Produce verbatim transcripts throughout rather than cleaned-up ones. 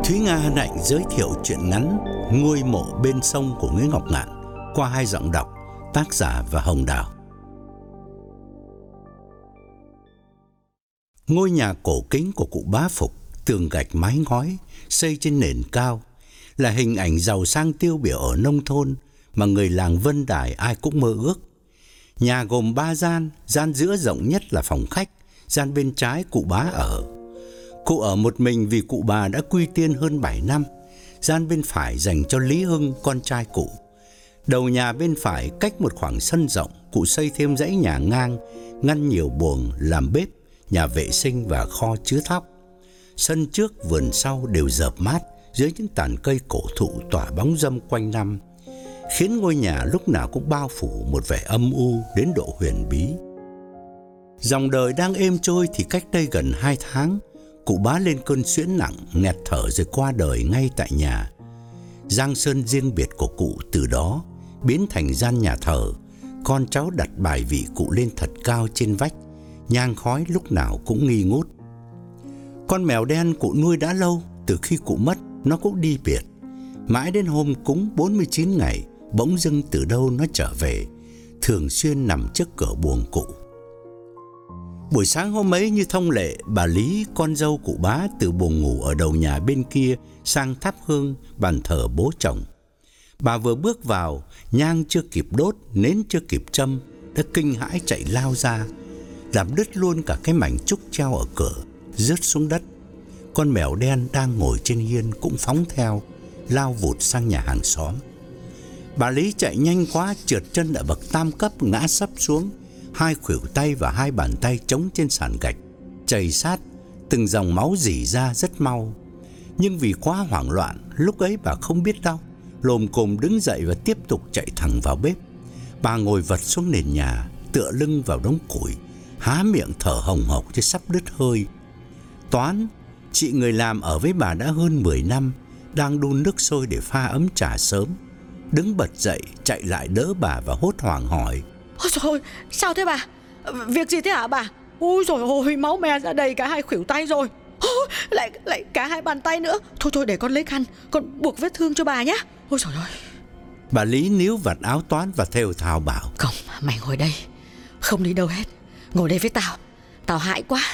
Thúy Nga hân hạnh giới thiệu truyện ngắn Ngôi mộ bên sông của Nguyễn Ngọc Ngạn qua hai giọng đọc, tác giả và Hồng Đào. Ngôi nhà cổ kính của cụ Bá Phục, tường gạch mái ngói, xây trên nền cao, là hình ảnh giàu sang tiêu biểu ở nông thôn mà người làng Vân Đài ai cũng mơ ước. Nhà gồm ba gian, gian giữa rộng nhất là phòng khách, gian bên trái cụ Bá ở. Cụ ở một mình vì cụ bà đã quy tiên hơn bảy năm. Gian bên phải dành cho Lý Hưng, con trai cụ. Đầu nhà bên phải cách một khoảng sân rộng, cụ xây thêm dãy nhà ngang, ngăn nhiều buồng làm bếp, nhà vệ sinh và kho chứa thóc. Sân trước, vườn sau đều rợp mát dưới những tàn cây cổ thụ tỏa bóng râm quanh năm, khiến ngôi nhà lúc nào cũng bao phủ một vẻ âm u đến độ huyền bí. Dòng đời đang êm trôi thì cách đây gần hai tháng, cụ Bá lên cơn suyễn nặng, nghẹt thở rồi qua đời ngay tại nhà. Giang sơn riêng biệt của cụ từ đó biến thành gian nhà thờ. Con cháu đặt bài vị cụ lên thật cao trên vách, nhang khói lúc nào cũng nghi ngút. Con mèo đen cụ nuôi đã lâu, từ khi cụ mất nó cũng đi biệt. Mãi đến hôm cúng bốn mươi chín ngày, bỗng dưng từ đâu nó trở về, thường xuyên nằm trước cửa buồng cụ. Buổi sáng hôm ấy như thông lệ, bà Lý, con dâu cụ Bá, từ buồng ngủ ở đầu nhà bên kia sang thắp hương bàn thờ bố chồng. Bà vừa bước vào, nhang chưa kịp đốt, nến chưa kịp châm, đã kinh hãi chạy lao ra, làm đứt luôn cả cái mảnh trúc treo ở cửa, rớt xuống đất. Con mèo đen đang ngồi trên hiên cũng phóng theo, lao vụt sang nhà hàng xóm. Bà Lý chạy nhanh quá, trượt chân ở bậc tam cấp, ngã sấp xuống. Hai khuỷu tay và hai bàn tay chống trên sàn gạch, chảy sát, từng dòng máu rỉ ra rất mau. Nhưng vì quá hoảng loạn, lúc ấy bà không biết đâu, lồm cồm đứng dậy và tiếp tục chạy thẳng vào bếp. Bà ngồi vật xuống nền nhà, tựa lưng vào đống củi, há miệng thở hồng hộc như sắp đứt hơi. Toán, chị người làm ở với bà đã hơn mười năm, đang đun nước sôi để pha ấm trà sớm, đứng bật dậy chạy lại đỡ bà và hốt hoảng hỏi: Ôi trời ơi, sao thế bà? Việc gì thế hả bà? Ôi trời ơi, máu me ra đầy cả hai khuỷu tay rồi. Ôi, lại lại cả hai bàn tay nữa. Thôi thôi để con lấy khăn, con buộc vết thương cho bà nhé. Ôi trời ơi. Bà Lý níu vạt áo Toán và thều thào bảo: Không, mày ngồi đây, không đi đâu hết. Ngồi đây với tao, tao hại quá.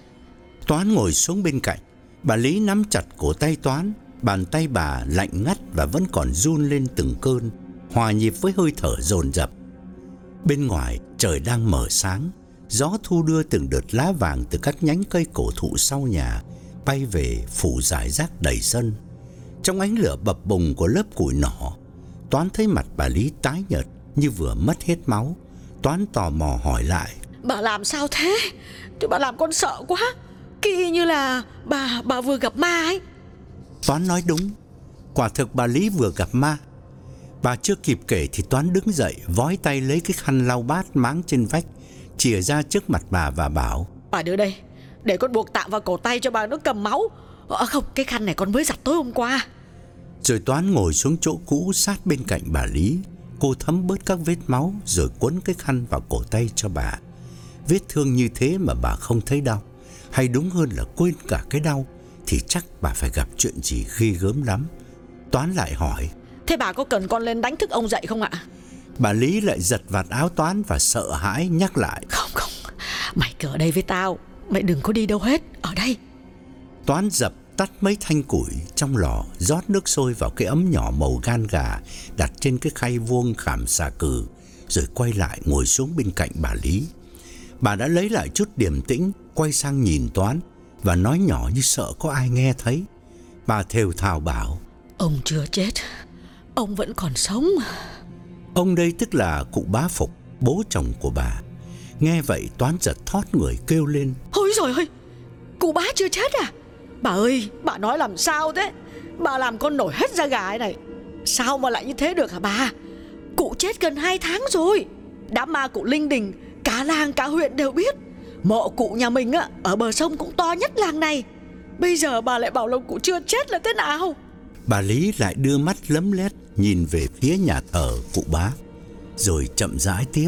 Toán ngồi xuống bên cạnh. Bà Lý nắm chặt cổ tay Toán. Bàn tay bà lạnh ngắt và vẫn còn run lên từng cơn, hòa nhịp với hơi thở dồn dập. Bên ngoài trời đang mở sáng, gió thu đưa từng đợt lá vàng từ các nhánh cây cổ thụ sau nhà bay về phủ rải rác đầy sân. Trong ánh lửa bập bùng của lớp củi nỏ, Toán thấy mặt bà Lý tái nhợt như vừa mất hết máu. Toán tò mò hỏi lại: Bà làm sao thế? Chứ bà làm con sợ quá, kỳ như là bà bà vừa gặp ma ấy. Toán nói đúng, quả thực bà Lý vừa gặp ma. Bà chưa kịp kể thì Toán đứng dậy, vói tay lấy cái khăn lau bát máng trên vách, chìa ra trước mặt bà và bảo: Bà đưa đây, để con buộc tạm vào cổ tay cho bà nó cầm máu. À, không, cái khăn này con mới giặt tối hôm qua. Rồi Toán ngồi xuống chỗ cũ sát bên cạnh bà Lý. Cô thấm bớt các vết máu rồi quấn cái khăn vào cổ tay cho bà. Vết thương như thế mà bà không thấy đau, hay đúng hơn là quên cả cái đau, thì chắc bà phải gặp chuyện gì ghê gớm lắm. Toán lại hỏi: Thế bà có cần con lên đánh thức ông dậy không ạ? Bà Lý lại giật vạt áo Toán và sợ hãi nhắc lại: Không không, mày cứ ở đây với tao, mày đừng có đi đâu hết, ở đây. Toán dập tắt mấy thanh củi trong lò, rót nước sôi vào cái ấm nhỏ màu gan gà đặt trên cái khay vuông khảm xà cừ, rồi quay lại ngồi xuống bên cạnh bà Lý. Bà đã lấy lại chút điềm tĩnh, quay sang nhìn Toán và nói nhỏ như sợ có ai nghe thấy. Bà thều thào bảo: Ông chưa chết, ông vẫn còn sống. Ông đây tức là cụ Bá Phục, bố chồng của bà. Nghe vậy Toán giật thót người kêu lên: Ôi trời ơi, cụ Bá chưa chết à? Bà ơi, bà nói làm sao thế? Bà làm con nổi hết da gà này. Sao mà lại như thế được hả bà? Cụ chết gần hai tháng rồi. Đám ma cụ linh đình, cả làng cả huyện đều biết. Mộ cụ nhà mình á, ở bờ sông cũng to nhất làng này. Bây giờ bà lại bảo là cụ chưa chết là thế nào? Bà Lý lại đưa mắt lấm lét nhìn về phía nhà thờ cụ Bá, rồi chậm rãi tiếp: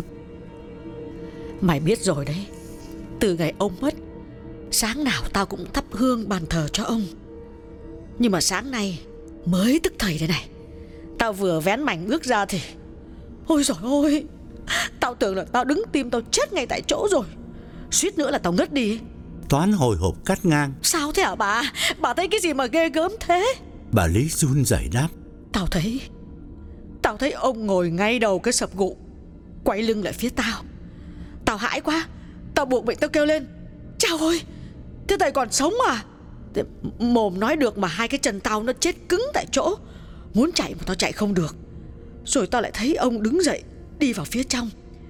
Mày biết rồi đấy, từ ngày ông mất, sáng nào tao cũng thắp hương bàn thờ cho ông. Nhưng mà sáng nay mới tức thầy đây này, tao vừa vén mảnh bước ra thì ôi giời ơi, tao tưởng là tao đứng tim tao chết ngay tại chỗ rồi, suýt nữa là tao ngất đi. Toán hồi hộp cắt ngang. Sao thế hả bà? Bà thấy cái gì mà ghê gớm thế? Bà Lý run rẩy đáp. Tao thấy Tao thấy ông ngồi ngay đầu cái sập gụ, quay lưng lại phía tao. Tao hãi quá, tao buộc miệng tao kêu lên: Chao ơi, thế thầy còn sống à? Thế mồm nói được mà hai cái chân tao nó chết cứng tại chỗ, muốn chạy mà tao chạy không được. Rồi tao lại thấy ông đứng dậy đi vào phía trong,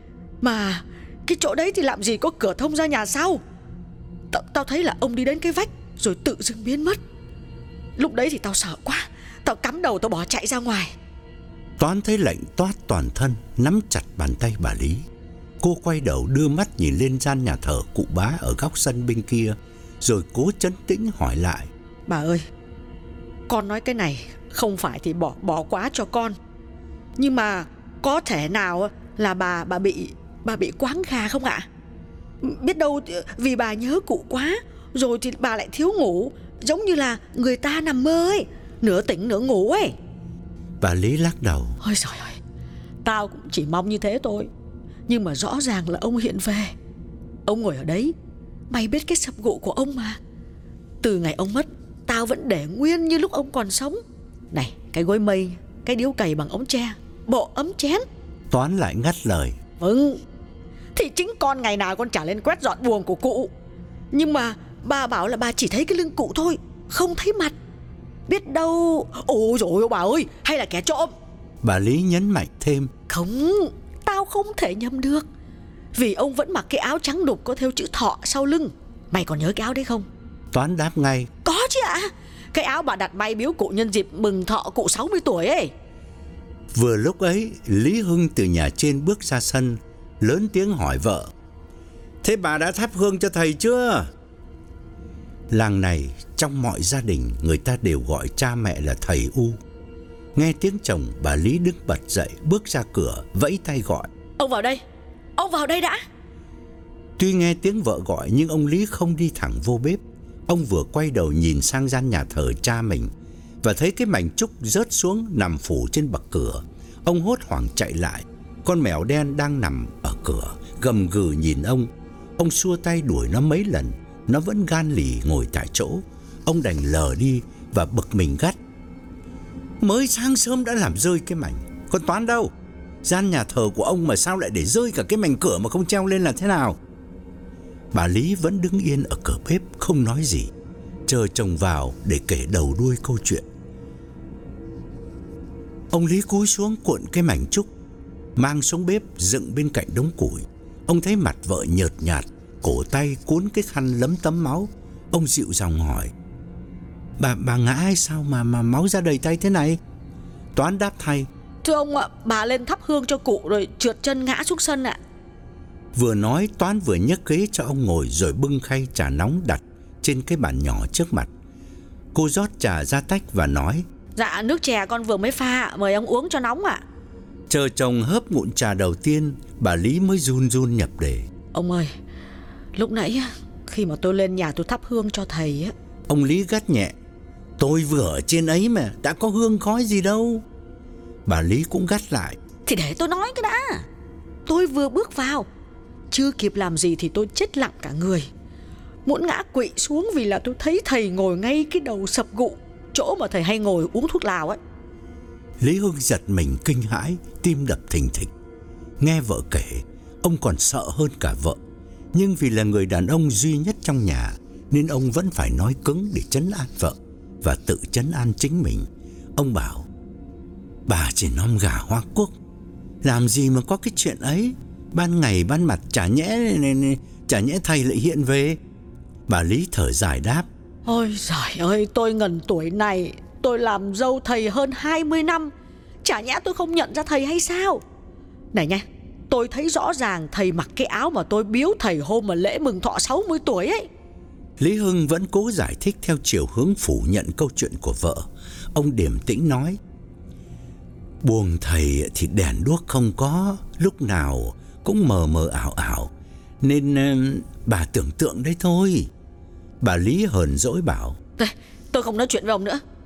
mà cái chỗ đấy thì làm gì có cửa thông ra nhà sau. Tao, tao thấy là ông đi đến cái vách rồi tự dưng biến mất. Lúc đấy thì tao sợ quá, tao cắm đầu tao bỏ chạy ra ngoài. Toán thấy lạnh toát toàn thân, nắm chặt bàn tay bà Lý. Cô quay đầu đưa mắt nhìn lên gian nhà thờ cụ Bá ở góc sân bên kia, rồi cố trấn tĩnh hỏi lại: Bà ơi, con nói cái này không phải thì bỏ bỏ quá cho con, nhưng mà có thể nào là bà bà bị bà bị quáng gà không ạ? Biết đâu vì bà nhớ cụ quá, rồi thì bà lại thiếu ngủ, giống như là người ta nằm mơ ấy, nửa tỉnh nửa ngủ ấy. Bà Lý lắc đầu. Ôi trời ơi, tao cũng chỉ mong như thế thôi. Nhưng mà rõ ràng là ông hiện về. Ông ngồi ở đấy, mày biết cái sập gụ của ông mà. Từ ngày ông mất, tao vẫn để nguyên như lúc ông còn sống. Này, cái gối mây, cái điếu cày bằng ống tre, bộ ấm chén. Toán lại ngắt lời. Vâng, thì chính con ngày nào con trả lên quét dọn buồng của cụ. Nhưng mà bà bảo là bà chỉ thấy cái lưng cụ thôi, không thấy mặt. Biết đâu... Ôi dồi ôi bà ơi, hay là kẻ trộm. Bà Lý nhấn mạnh thêm. Không, tao không thể nhầm được, vì ông vẫn mặc cái áo trắng đục có thêu chữ thọ sau lưng. Mày còn nhớ cái áo đấy không? Toán đáp ngay. Có chứ ạ. Cái áo bà đặt may biếu cụ nhân dịp mừng thọ cụ sáu mươi tuổi ấy. Vừa lúc ấy, Lý Hưng từ nhà trên bước ra sân, lớn tiếng hỏi vợ: Thế bà đã thắp hương cho thầy chưa? Làng này, trong mọi gia đình, người ta đều gọi cha mẹ là thầy U. Nghe tiếng chồng, bà Lý đứng bật dậy, bước ra cửa, vẫy tay gọi: Ông vào đây, ông vào đây đã. Tuy nghe tiếng vợ gọi, nhưng ông Lý không đi thẳng vô bếp. Ông vừa quay đầu nhìn sang gian nhà thờ cha mình và thấy cái mảnh trúc rớt xuống nằm phủ trên bậc cửa. Ông hốt hoảng chạy lại. Con mèo đen đang nằm ở cửa, gầm gừ nhìn ông. Ông xua tay đuổi nó mấy lần, nó vẫn gan lì ngồi tại chỗ. Ông đành lờ đi và bực mình gắt: Mới sáng sớm đã làm rơi cái mảnh, còn Toán đâu? Gian nhà thờ của ông mà sao lại để rơi cả cái mảnh cửa mà không treo lên là thế nào? Bà Lý vẫn đứng yên ở cửa bếp, không nói gì, chờ chồng vào để kể đầu đuôi câu chuyện. Ông Lý cúi xuống cuộn cái mảnh trúc, mang xuống bếp dựng bên cạnh đống củi. Ông thấy mặt vợ nhợt nhạt, cổ tay cuốn cái khăn lấm tấm máu. Ông dịu giọng hỏi: Bà bà ngã hay sao mà mà máu ra đầy tay thế này? Toán đáp thay: Thưa ông ạ, bà lên thắp hương cho cụ rồi trượt chân ngã xuống sân ạ. Vừa nói, Toán vừa nhấc ghế cho ông ngồi, rồi bưng khay trà nóng đặt trên cái bàn nhỏ trước mặt. Cô rót trà ra tách và nói: Dạ, nước chè con vừa mới pha, mời ông uống cho nóng ạ. Chờ chồng hớp ngụm trà đầu tiên, bà Lý mới run run nhập đề: Ông ơi, lúc nãy khi mà tôi lên nhà tôi thắp hương cho thầy á. Ông Lý gắt nhẹ: Tôi vừa ở trên ấy mà, đã có hương khói gì đâu. Bà Lý cũng gắt lại: Thì để tôi nói cái đã. Tôi vừa bước vào, chưa kịp làm gì thì tôi chết lặng cả người, muốn ngã quỵ xuống vì là tôi thấy thầy ngồi ngay cái đầu sập gụ, chỗ mà thầy hay ngồi uống thuốc lào ấy. Lý Hưng giật mình kinh hãi, tim đập thình thịch. Nghe vợ kể, ông còn sợ hơn cả vợ. Nhưng vì là người đàn ông duy nhất trong nhà, nên ông vẫn phải nói cứng để trấn an vợ và tự trấn an chính mình. Ông bảo: Bà chỉ nom gà hoa quốc, làm gì mà có cái chuyện ấy. Ban ngày ban mặt chả nhẽ Chả nhẽ thầy lại hiện về. Bà Lý thở dài đáp: Ôi giời ơi, tôi ngần tuổi này, tôi làm dâu thầy hơn hai mươi năm, chả nhẽ tôi không nhận ra thầy hay sao? Này nha, tôi thấy rõ ràng thầy mặc cái áo mà tôi biếu thầy hôm mà lễ mừng thọ sáu mươi tuổi ấy. Lý Hưng vẫn cố giải thích theo chiều hướng phủ nhận câu chuyện của vợ. Ông điềm tĩnh nói: Buồng thầy thì đèn đuốc không có, lúc nào cũng mờ mờ ảo ảo, nên uh, bà tưởng tượng đấy thôi. Bà Lý hờn dỗi bảo: Đây, tôi không nói chuyện với ông nữa.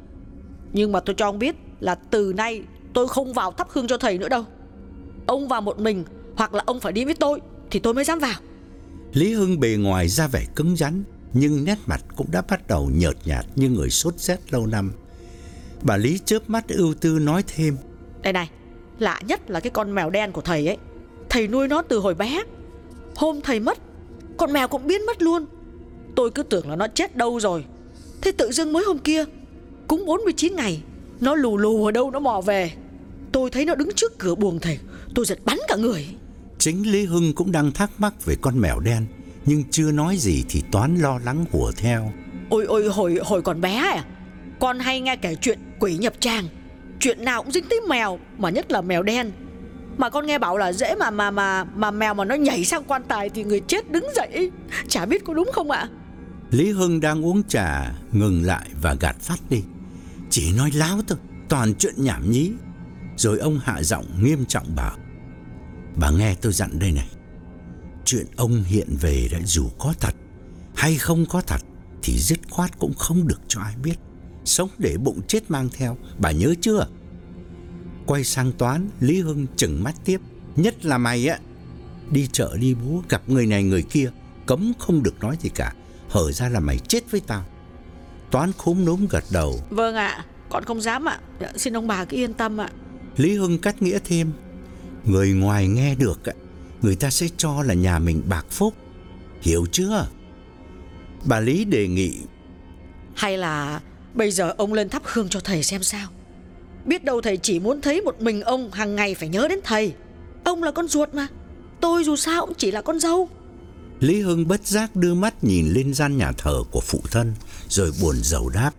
Nhưng mà tôi cho ông biết là từ nay tôi không vào thắp hương cho thầy nữa đâu. Ông vào một mình hoặc là ông phải đi với tôi thì tôi mới dám vào. Lý Hưng bề ngoài ra vẻ cứng rắn, nhưng nét mặt cũng đã bắt đầu nhợt nhạt như người sốt rét lâu năm. Bà Lý chớp mắt ưu tư nói thêm: Đây này, lạ nhất là cái con mèo đen của thầy ấy. Thầy nuôi nó từ hồi bé. Hôm thầy mất, con mèo cũng biến mất luôn. Tôi cứ tưởng là nó chết đâu rồi. Thế tự dưng mới hôm kia, cúng bốn mươi chín ngày, nó lù lù ở đâu nó mò về. Tôi thấy nó đứng trước cửa buồng thầy, tôi giật bắn cả người. Chính Lý Hưng cũng đang thắc mắc về con mèo đen, nhưng chưa nói gì thì Toán lo lắng hùa theo: Ôi ôi, hồi, hồi còn bé à, con hay nghe kể chuyện quỷ nhập tràng. Chuyện nào cũng dính tới mèo, mà nhất là mèo đen. Mà con nghe bảo là dễ mà mà mà mà mèo mà nó nhảy sang quan tài thì người chết đứng dậy. Chả biết có đúng không ạ? Lý Hưng đang uống trà ngừng lại và gạt phát đi: Chỉ nói láo thôi, toàn chuyện nhảm nhí. Rồi ông hạ giọng nghiêm trọng bảo: Bà nghe tôi dặn đây này, chuyện ông hiện về đã dù có thật hay không có thật thì dứt khoát cũng không được cho ai biết. Sống để bụng chết mang theo, bà nhớ chưa? Quay sang Toán, Lý Hưng trừng mắt tiếp: Nhất là mày á, đi chợ đi búa gặp người này người kia, cấm không được nói gì cả, hở ra là mày chết với tao. Toán khúm núm gật đầu: Vâng ạ, con không dám ạ. Xin ông bà cứ yên tâm ạ. Lý Hưng cắt nghĩa thêm: Người ngoài nghe được, người ta sẽ cho là nhà mình bạc phúc, hiểu chưa? Bà Lý đề nghị: Hay là bây giờ ông lên thắp hương cho thầy xem sao. Biết đâu thầy chỉ muốn thấy một mình ông hàng ngày phải nhớ đến thầy. Ông là con ruột mà, tôi dù sao cũng chỉ là con dâu. Lý Hưng bất giác đưa mắt nhìn lên gian nhà thờ của phụ thân, rồi buồn rầu đáp: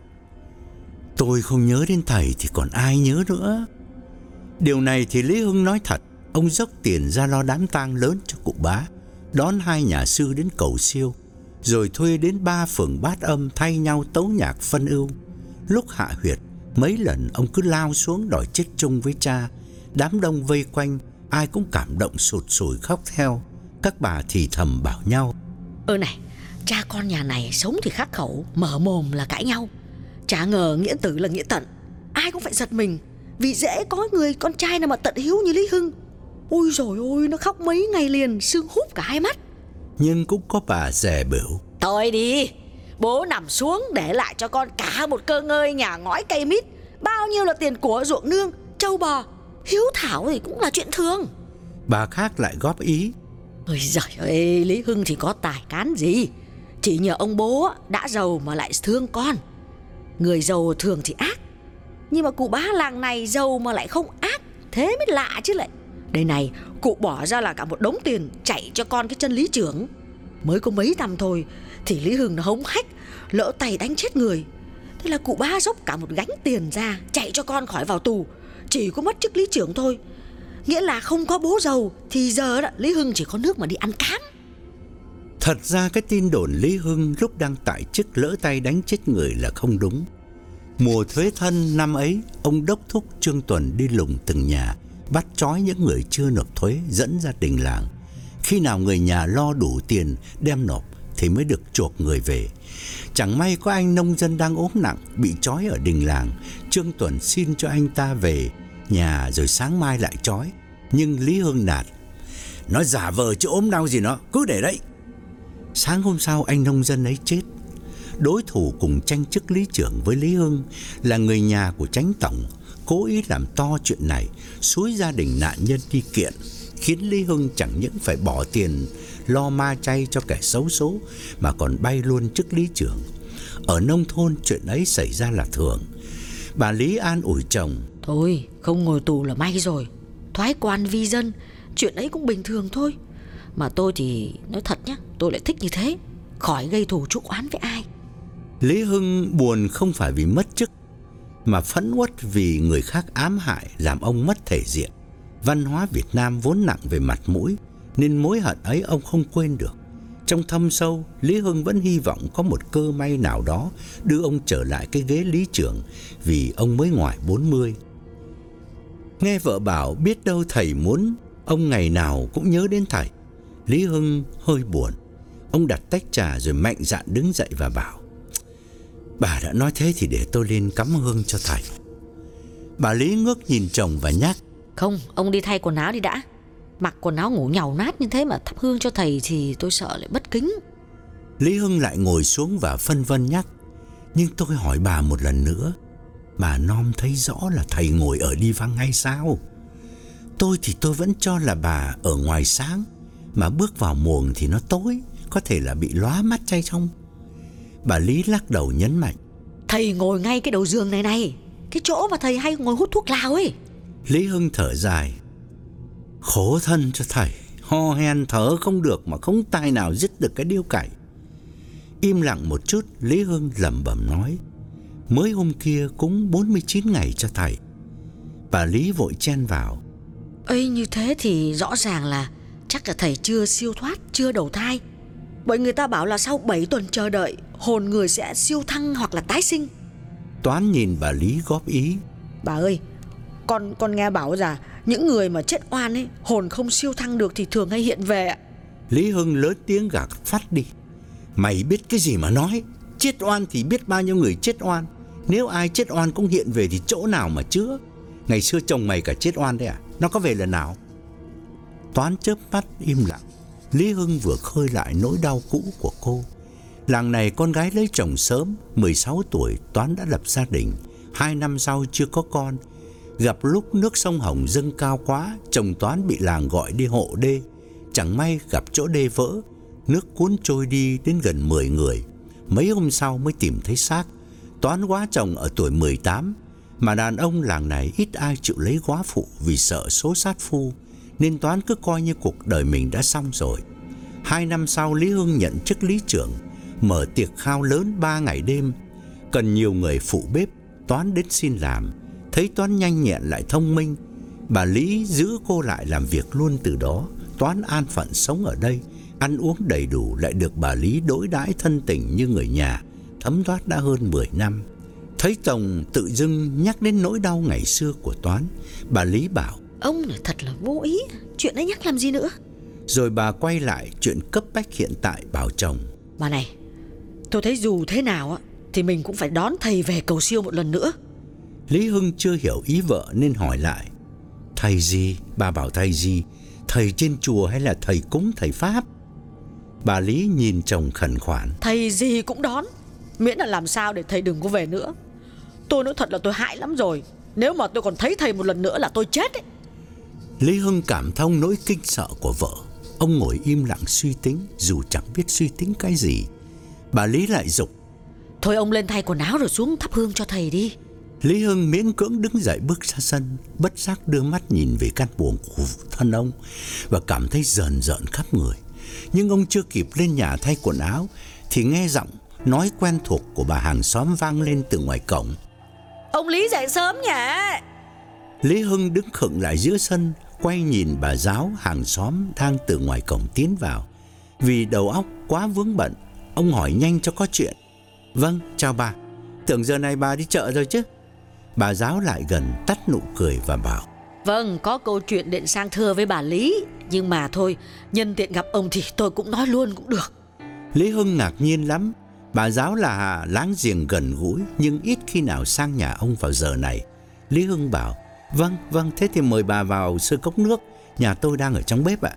Tôi không nhớ đến thầy thì còn ai nhớ nữa. Điều này thì Lý Hưng nói thật. Ông dốc tiền ra lo đám tang lớn cho cụ Bá, đón hai nhà sư đến cầu siêu, rồi thuê đến ba phường bát âm thay nhau tấu nhạc phân ưu. Lúc hạ huyệt, mấy lần ông cứ lao xuống đòi chết chung với cha. Đám đông vây quanh, ai cũng cảm động sụt sùi khóc theo. Các bà thì thầm bảo nhau: Ơ này, cha con nhà này sống thì khắc khẩu, mở mồm là cãi nhau. Chả ngờ nghĩa tử là nghĩa tận. Ai cũng phải giật mình, vì dễ có người con trai nào mà tận hiếu như Lý Hưng. Ôi dồi ôi, nó khóc mấy ngày liền, sưng húp cả hai mắt. Nhưng cũng có bà dè bỉu: Thôi đi, bố nằm xuống để lại cho con cả một cơ ngơi nhà ngói cây mít. Bao nhiêu là tiền của ruộng nương, trâu bò, hiếu thảo thì cũng là chuyện thường. Bà khác lại góp ý: Ôi giời ơi, Lý Hưng thì có tài cán gì. Chỉ nhờ ông bố đã giàu mà lại thương con. Người giàu thường thì ác, nhưng mà cụ Bá làng này giàu mà lại không ác, thế mới lạ chứ lại. Đây này, cụ bỏ ra là cả một đống tiền chạy cho con cái chân lý trưởng. Mới có mấy năm thôi thì Lý Hưng nó hống hách, lỡ tay đánh chết người. Thế là cụ Bá dốc cả một gánh tiền ra chạy cho con khỏi vào tù, chỉ có mất chức lý trưởng thôi. Nghĩa là không có bố giàu thì giờ đó Lý Hưng chỉ có nước mà đi ăn cám. Thật ra cái tin đồn Lý Hưng lúc đang tại chức lỡ tay đánh chết người là không đúng. Mùa thuế thân năm ấy, ông đốc thúc Trương Tuần đi lùng từng nhà, bắt trói những người chưa nộp thuế dẫn ra đình làng. Khi nào người nhà lo đủ tiền đem nộp thì mới được chuộc người về. Chẳng may có anh nông dân đang ốm nặng bị trói ở đình làng, Trương Tuần xin cho anh ta về nhà rồi sáng mai lại trói. Nhưng Lý Hưng nạt: Nó giả vờ chứ ốm đau gì nó, cứ để đấy. Sáng hôm sau anh nông dân ấy chết. Đối thủ cùng tranh chức lý trưởng với Lý Hưng là người nhà của chánh tổng, cố ý làm to chuyện này, xúi gia đình nạn nhân đi kiện, khiến Lý Hưng chẳng những phải bỏ tiền lo ma chay cho kẻ xấu số mà còn bay luôn chức lý trưởng. Ở nông thôn chuyện ấy xảy ra là thường. Bà Lý an ủi chồng: Thôi, không ngồi tù là may rồi. Thoái quan vi dân, chuyện ấy cũng bình thường thôi. Mà tôi thì nói thật nhá, tôi lại thích như thế, khỏi gây thù chuốc oán với ai. Lý Hưng buồn không phải vì mất chức, mà phẫn uất vì người khác ám hại làm ông mất thể diện. Văn hóa Việt Nam vốn nặng về mặt mũi, nên mối hận ấy ông không quên được. Trong thâm sâu, Lý Hưng vẫn hy vọng có một cơ may nào đó đưa ông trở lại cái ghế lý trưởng, vì ông mới ngoài bốn mươi. Nghe vợ bảo biết đâu thầy muốn ông ngày nào cũng nhớ đến thầy, Lý Hưng hơi buồn. Ông đặt tách trà rồi mạnh dạn đứng dậy và bảo: Bà đã nói thế thì để tôi lên cắm hương cho thầy. Bà Lý ngước nhìn chồng và nhắc: Không, ông đi thay quần áo đi đã. Mặc quần áo ngủ nhàu nát như thế mà thắp hương cho thầy thì tôi sợ lại bất kính. Lý Hưng lại ngồi xuống và phân vân nhắc: Nhưng tôi hỏi bà một lần nữa, bà nom thấy rõ là thầy ngồi ở đi vắng hay sao? Tôi thì tôi vẫn cho là bà ở ngoài sáng, mà bước vào muồng thì nó tối, có thể là bị lóa mắt chay trong. Bà Lý lắc đầu nhấn mạnh: Thầy ngồi ngay cái đầu giường này này, cái chỗ mà thầy hay ngồi hút thuốc lào ấy. Lý Hưng thở dài: Khổ thân cho thầy, ho hen thở không được mà không tài nào dứt được cái điếu cày. Im lặng một chút, Lý Hưng lẩm bẩm nói: Mới hôm kia cúng bốn mươi chín ngày cho thầy. Bà Lý vội chen vào: Ây, như thế thì rõ ràng là chắc là thầy chưa siêu thoát, chưa đầu thai. Bởi người ta bảo là sau bảy tuần chờ đợi, hồn người sẽ siêu thăng hoặc là tái sinh. Toán nhìn bà Lý góp ý: Bà ơi, con con nghe bảo rằng những người mà chết oan ấy, hồn không siêu thăng được thì thường hay hiện về ạ. Lý Hưng lớn tiếng gạt phát đi: Mày biết cái gì mà nói? Chết oan thì biết bao nhiêu người chết oan. Nếu ai chết oan cũng hiện về thì chỗ nào mà chữa? Ngày xưa chồng mày cả chết oan đấy à? Nó có về lần nào? Toán chớp mắt im lặng. Lý Hưng vừa khơi lại nỗi đau cũ của cô. Làng này con gái lấy chồng sớm, mười sáu tuổi Toán đã lập gia đình. Hai năm sau chưa có con. Gặp lúc nước sông Hồng dâng cao quá, chồng Toán bị làng gọi đi hộ đê. Chẳng may gặp chỗ đê vỡ, nước cuốn trôi đi đến gần mười người. Mấy hôm sau mới tìm thấy xác. Toán góa chồng ở tuổi mười tám, mà đàn ông làng này ít ai chịu lấy góa phụ vì sợ số sát phu, nên Toán cứ coi như cuộc đời mình đã xong rồi. Hai năm sau, Lý Hưng nhận chức lý trưởng, mở tiệc khao lớn ba ngày đêm. Cần nhiều người phụ bếp, Toán đến xin làm. Thấy Toán nhanh nhẹn lại thông minh, bà Lý giữ cô lại làm việc luôn. Từ đó Toán an phận sống ở đây, ăn uống đầy đủ, lại được bà Lý đối đãi thân tình như người nhà, thấm thoát đã hơn mười năm. Thấy chồng tự dưng nhắc đến nỗi đau ngày xưa của Toán, bà Lý bảo: Ông này thật là vô ý, chuyện ấy nhắc làm gì nữa. Rồi bà quay lại chuyện cấp bách hiện tại, bảo chồng: Bà này, tôi thấy dù thế nào á thì mình cũng phải đón thầy về cầu siêu một lần nữa. Lý Hưng chưa hiểu ý vợ nên hỏi lại: Thầy gì? Bà bảo thầy gì? Thầy trên chùa hay là thầy cúng thầy Pháp? Bà Lý nhìn chồng khẩn khoản: Thầy gì cũng đón, miễn là làm sao để thầy đừng có về nữa. Tôi nói thật là tôi hại lắm rồi. Nếu mà tôi còn thấy thầy một lần nữa là tôi chết ấy. Lý Hưng cảm thông nỗi kinh sợ của vợ. Ông ngồi im lặng suy tính, dù chẳng biết suy tính cái gì. Bà Lý lại giục: Thôi ông lên thay quần áo rồi xuống thắp hương cho thầy đi. Lý Hưng miễn cưỡng đứng dậy bước ra sân, bất giác đưa mắt nhìn về căn buồng của thân ông và cảm thấy rờn rợn khắp người. Nhưng ông chưa kịp lên nhà thay quần áo thì nghe giọng nói quen thuộc của bà hàng xóm vang lên từ ngoài cổng: Ông Lý dậy sớm nhỉ? Lý Hưng đứng khựng lại giữa sân, quay nhìn bà giáo hàng xóm đang từ ngoài cổng tiến vào. Vì đầu óc quá vướng bận, ông hỏi nhanh cho có chuyện: Vâng, chào bà. Tưởng giờ này bà đi chợ rồi chứ? Bà giáo lại gần tắt nụ cười và bảo: Vâng, có câu chuyện định sang thưa với bà Lý. Nhưng mà thôi, nhân tiện gặp ông thì tôi cũng nói luôn cũng được. Lý Hưng ngạc nhiên lắm. Bà giáo là láng giềng gần gũi, nhưng ít khi nào sang nhà ông vào giờ này. Lý Hưng bảo: Vâng, vâng, thế thì mời bà vào sơi cốc nước, nhà tôi đang ở trong bếp ạ.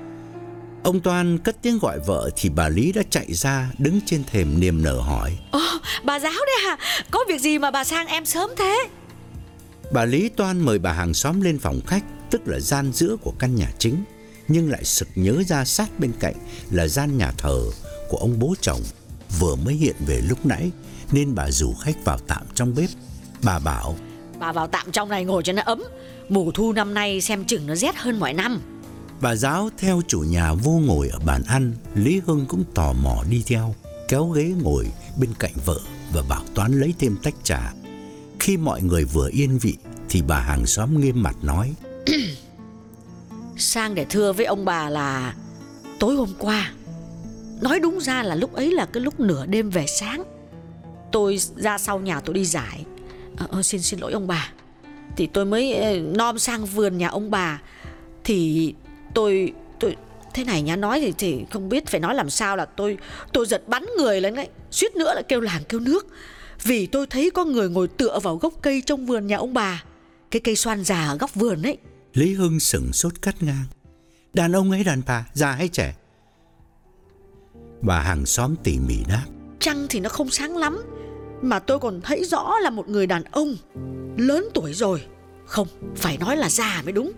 Ông Toan cất tiếng gọi vợ thì bà Lý đã chạy ra, đứng trên thềm niềm nở hỏi: Ồ, bà giáo đấy à? Có việc gì mà bà sang em sớm thế? Bà Lý toan mời bà hàng xóm lên phòng khách, tức là gian giữa của căn nhà chính, nhưng lại sực nhớ ra sát bên cạnh là gian nhà thờ của ông bố chồng vừa mới hiện về lúc nãy, nên bà rủ khách vào tạm trong bếp. Bà bảo: Bà vào tạm trong này ngồi cho nó ấm. Mùa thu năm nay xem chừng nó rét hơn mọi năm. Bà giáo theo chủ nhà vô ngồi ở bàn ăn. Lý Hưng cũng tò mò đi theo, kéo ghế ngồi bên cạnh vợ và bảo Toán lấy thêm tách trà. Khi mọi người vừa yên vị thì bà hàng xóm nghiêm mặt nói: Sang để thưa với ông bà là tối hôm qua, nói đúng ra là lúc ấy là cái lúc nửa đêm về sáng, tôi ra sau nhà tôi đi giải. à, Xin xin lỗi ông bà. Thì tôi mới nom sang vườn nhà ông bà. Thì tôi tôi thế này nhá, nói thì, thì không biết phải nói làm sao, là tôi tôi giật bắn người lên đấy, suýt nữa là kêu làng kêu nước. Vì tôi thấy có người ngồi tựa vào gốc cây trong vườn nhà ông bà. cái cây xoan già ở góc vườn ấy. Lý Hưng sững sốt cắt ngang. Đàn ông hay đàn bà, già hay trẻ? Bà hàng xóm tỉ mỉ đáp. Trăng thì nó không sáng lắm, mà tôi còn thấy rõ là một người đàn ông lớn tuổi rồi. Không, phải nói là già mới đúng.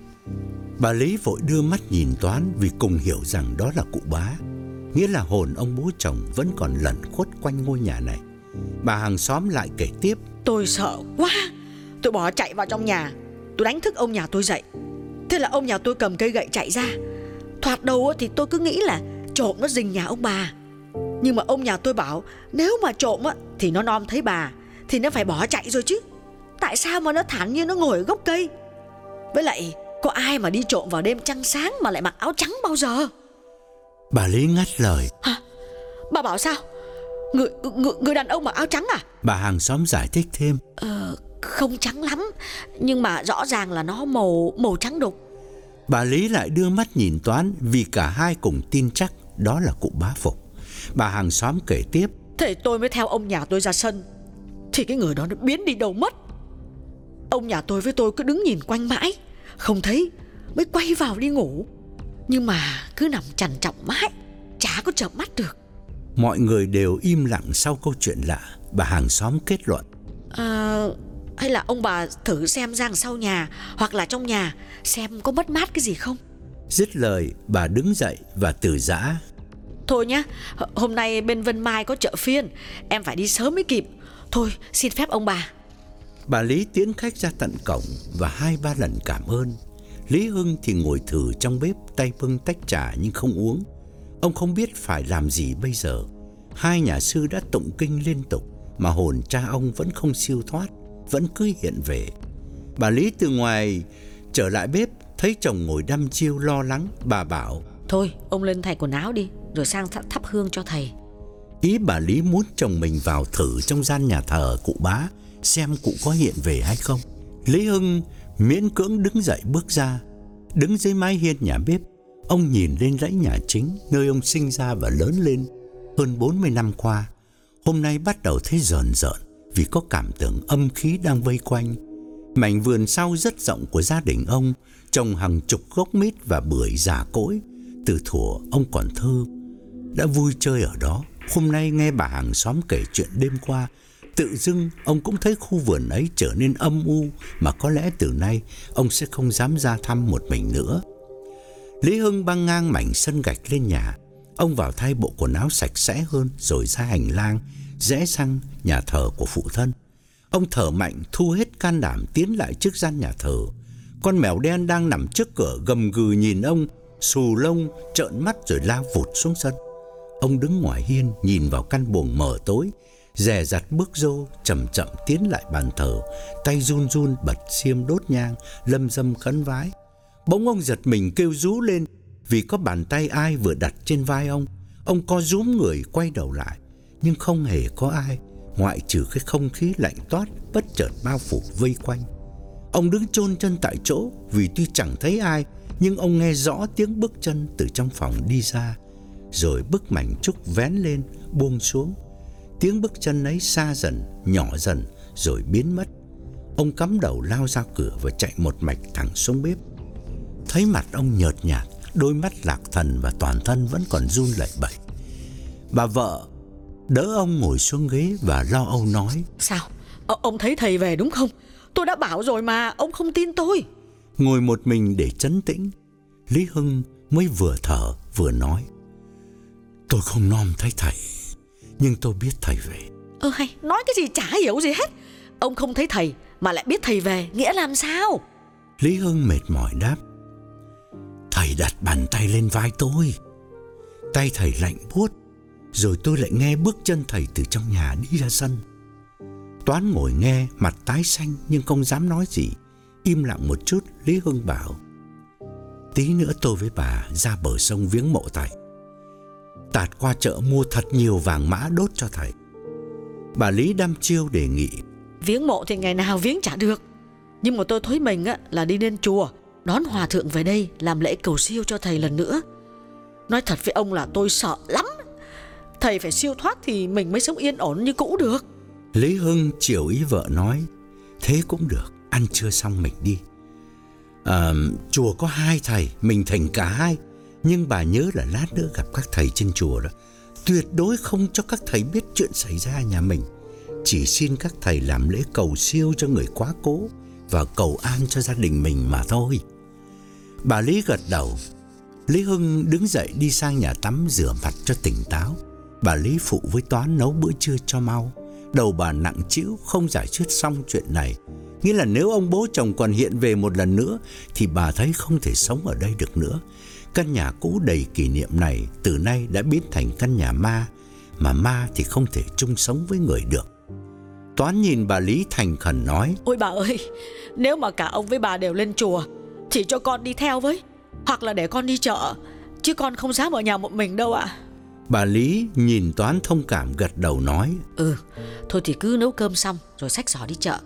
Bà Lý vội đưa mắt nhìn Toán vì cùng hiểu rằng đó là cụ Bá, nghĩa là hồn ông bố chồng vẫn còn lẩn khuất quanh ngôi nhà này. Bà hàng xóm lại kể tiếp. Tôi sợ quá, tôi bỏ chạy vào trong nhà, tôi đánh thức ông nhà tôi dậy. Thế là ông nhà tôi cầm cây gậy chạy ra. Thoạt đầu thì tôi cứ nghĩ là trộm nó rình nhà ông bà. Nhưng mà ông nhà tôi bảo nếu mà trộm thì nó nom thấy bà thì nó phải bỏ chạy rồi chứ. Tại sao mà nó thản nhiên nó ngồi ở gốc cây? Với lại có ai mà đi trộm vào đêm trăng sáng mà lại mặc áo trắng bao giờ? Bà Lý ngắt lời. Hả? Bà bảo sao? Người, người, người đàn ông mặc áo trắng à? Bà hàng xóm giải thích thêm. Ờ, không trắng lắm, nhưng mà rõ ràng là nó màu màu trắng đục. Bà Lý lại đưa mắt nhìn Toán vì cả hai cùng tin chắc đó là cụ Bá Phục. Bà hàng xóm kể tiếp. Thế tôi mới theo ông nhà tôi ra sân, thì cái người đó nó biến đi đâu mất. Ông nhà tôi với tôi cứ đứng nhìn quanh mãi, không thấy, mới quay vào đi ngủ. Nhưng mà cứ nằm trằn trọc mãi, chả có chợp mắt được. Mọi người đều im lặng sau câu chuyện lạ. Bà hàng xóm kết luận. À, hay là ông bà thử xem ra sau nhà hoặc là trong nhà xem có mất mát cái gì không. Dứt lời, bà đứng dậy và từ giã. Thôi nhá, hôm nay bên Vân Mai có chợ phiên, em phải đi sớm mới kịp. Thôi xin phép ông bà. Bà Lý tiễn khách ra tận cổng và hai ba lần cảm ơn. Lý Hưng thì ngồi thử trong bếp, tay bưng tách trà nhưng không uống. Ông không biết phải làm gì bây giờ. Hai nhà sư đã tụng kinh liên tục mà hồn cha ông vẫn không siêu thoát, vẫn cứ hiện về. Bà Lý từ ngoài trở lại bếp, thấy chồng ngồi đăm chiêu lo lắng. Bà bảo. Thôi ông lên thay quần áo đi, rồi sang th- thắp hương cho thầy. Ý bà Lý muốn chồng mình vào thử trong gian nhà thờ cụ Bá, xem cụ có hiện về hay không. Lý Hưng miễn cưỡng đứng dậy bước ra. Đứng dưới mái hiên nhà bếp, ông nhìn lên dãy nhà chính nơi ông sinh ra và lớn lên hơn bốn mươi năm qua. Hôm nay bắt đầu thấy rờn rợn vì có cảm tưởng âm khí đang vây quanh. Mảnh vườn sau rất rộng của gia đình ông trồng hàng chục gốc mít và bưởi già cỗi. Từ thuở ông còn thơ đã vui chơi ở đó. Hôm nay nghe bà hàng xóm kể chuyện đêm qua, tự dưng ông cũng thấy khu vườn ấy trở nên âm u, mà có lẽ từ nay ông sẽ không dám ra thăm một mình nữa. Lý Hưng băng ngang mảnh sân gạch lên nhà. Ông vào thay bộ quần áo sạch sẽ hơn rồi ra hành lang, rẽ sang nhà thờ của phụ thân. Ông thở mạnh, thu hết can đảm tiến lại trước gian nhà thờ. Con mèo đen đang nằm trước cửa gầm gừ nhìn ông, xù lông, trợn mắt rồi lao vụt xuống sân. Ông đứng ngoài hiên nhìn vào căn buồng mờ tối, dè dặt bước rô chậm chậm tiến lại bàn thờ, tay run run bật xiêm đốt nhang, lâm dâm khấn vái. Bỗng ông giật mình kêu rú lên vì có bàn tay ai vừa đặt trên vai ông. Ông co rúm người quay đầu lại, nhưng không hề có ai, ngoại trừ cái không khí lạnh toát bất chợt bao phủ vây quanh. Ông đứng chôn chân tại chỗ vì tuy chẳng thấy ai, nhưng ông nghe rõ tiếng bước chân từ trong phòng đi ra, rồi bức mảnh trúc vén lên buông xuống. Tiếng bước chân ấy xa dần, nhỏ dần rồi biến mất. Ông cắm đầu lao ra cửa và chạy một mạch thẳng xuống bếp. Thấy mặt ông nhợt nhạt, đôi mắt lạc thần và toàn thân vẫn còn run lẩy bẩy. Bà vợ đỡ ông ngồi xuống ghế và lo âu nói. Sao? Ờ, ông thấy thầy về đúng không? Tôi đã bảo rồi mà, ông không tin tôi. Ngồi một mình để trấn tĩnh, Lý Hưng mới vừa thở vừa nói. Tôi không nom thấy thầy, nhưng tôi biết thầy về. Ơ hay, nói cái gì chả hiểu gì hết. Ông không thấy thầy mà lại biết thầy về, nghĩa làm sao? Lý Hưng mệt mỏi đáp. Thầy đặt bàn tay lên vai tôi. Tay thầy lạnh buốt, rồi tôi lại nghe bước chân thầy từ trong nhà đi ra sân. Toán ngồi nghe, mặt tái xanh nhưng không dám nói gì. Im lặng một chút, Lý Hưng bảo. Tí nữa tôi với bà ra bờ sông viếng mộ thầy. Tạt qua chợ mua thật nhiều vàng mã đốt cho thầy. Bà Lý đăm chiêu đề nghị. Viếng mộ thì ngày nào viếng chả được, nhưng mà tôi thấy mình á, là đi lên chùa đón hòa thượng về đây làm lễ cầu siêu cho thầy lần nữa. Nói thật với ông là tôi sợ lắm. Thầy phải siêu thoát thì mình mới sống yên ổn như cũ được. Lý Hưng chiều ý vợ nói. Thế cũng được, ăn trưa xong mình đi. À, chùa có hai thầy, mình thành cả hai. Nhưng bà nhớ là lát nữa gặp các thầy trên chùa đó, tuyệt đối không cho các thầy biết chuyện xảy ra ở nhà mình. Chỉ xin các thầy làm lễ cầu siêu cho người quá cố và cầu an cho gia đình mình mà thôi. Bà Lý gật đầu. Lý Hưng đứng dậy đi sang nhà tắm rửa mặt cho tỉnh táo. Bà Lý phụ với Toán nấu bữa trưa cho mau. Đầu bà nặng trĩu không giải quyết xong chuyện này. Nghĩa là nếu ông bố chồng còn hiện về một lần nữa thì bà thấy không thể sống ở đây được nữa. Căn nhà cũ đầy kỷ niệm này từ nay đã biến thành căn nhà ma, mà ma thì không thể chung sống với người được. Toán nhìn bà Lý thành khẩn nói: Ôi bà ơi, nếu mà cả ông với bà đều lên chùa thì cho con đi theo với, hoặc là để con đi chợ, chứ con không dám ở nhà một mình đâu ạ. Bà Lý nhìn Toán thông cảm gật đầu nói: Ừ, thôi thì cứ nấu cơm xong rồi xách giỏ đi chợ.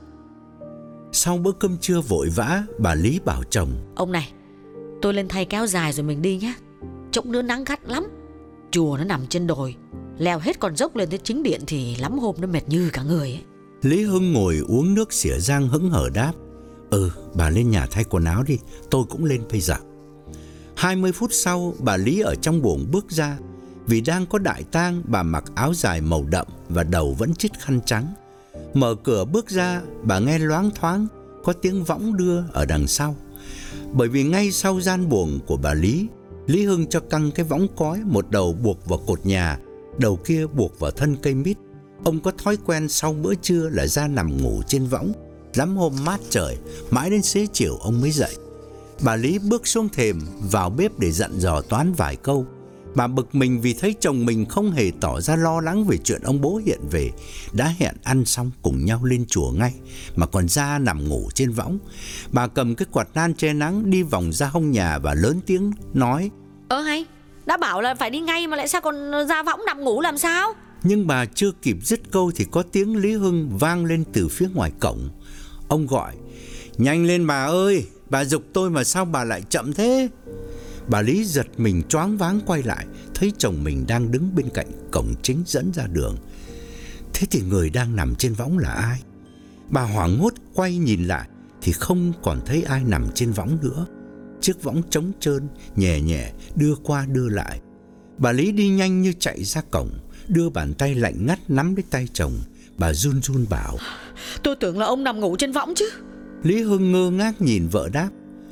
Sau bữa cơm trưa vội vã, bà Lý bảo chồng: Ông này, tôi lên thay kéo dài rồi mình đi nhé. Chốc nữa nắng gắt lắm. Chùa nó nằm trên đồi, leo hết con dốc lên tới chính điện thì lắm hôm nó mệt như cả người ấy. Lý Hưng ngồi uống nước xỉa răng hững hờ đáp: Ừ, bà lên nhà thay quần áo đi, tôi cũng lên bây giờ. Hai mươi phút sau, bà Lý ở trong buồng bước ra. Vì đang có đại tang, bà mặc áo dài màu đậm và đầu vẫn chít khăn trắng. Mở cửa bước ra, bà nghe loáng thoáng có tiếng võng đưa ở đằng sau. Bởi vì ngay sau gian buồng của bà Lý, Lý Hưng cho căng cái võng cói, một đầu buộc vào cột nhà, đầu kia buộc vào thân cây mít. Ông có thói quen sau bữa trưa là ra nằm ngủ trên võng. Lắm hôm mát trời, mãi đến xế chiều ông mới dậy. Bà Lý bước xuống thềm, vào bếp để dặn dò Toán vài câu. Bà bực mình vì thấy chồng mình không hề tỏ ra lo lắng về chuyện ông bố hiện về. Đã hẹn ăn xong cùng nhau lên chùa ngay, mà còn ra nằm ngủ trên võng. Bà cầm cái quạt nan che nắng đi vòng ra hông nhà và lớn tiếng nói: Ơ hay, đã bảo là phải đi ngay mà lại sao còn ra võng nằm ngủ làm sao? Nhưng bà chưa kịp dứt câu thì có tiếng Lý Hưng vang lên từ phía ngoài cổng. Ông gọi: Nhanh lên bà ơi, bà giục tôi mà sao bà lại chậm thế? Bà Lý giật mình choáng váng quay lại, thấy chồng mình đang đứng bên cạnh cổng chính dẫn ra đường. Thế thì người đang nằm trên võng là ai? Bà hoảng hốt quay nhìn lại thì không còn thấy ai nằm trên võng nữa. Chiếc võng trống trơn, nhẹ nhẹ đưa qua đưa lại. Bà Lý đi nhanh như chạy ra cổng, đưa bàn tay lạnh ngắt nắm lấy tay chồng. Bà run run bảo: Tôi tưởng là ông nằm ngủ trên võng chứ. Lý Hưng ngơ ngác nhìn vợ đáp: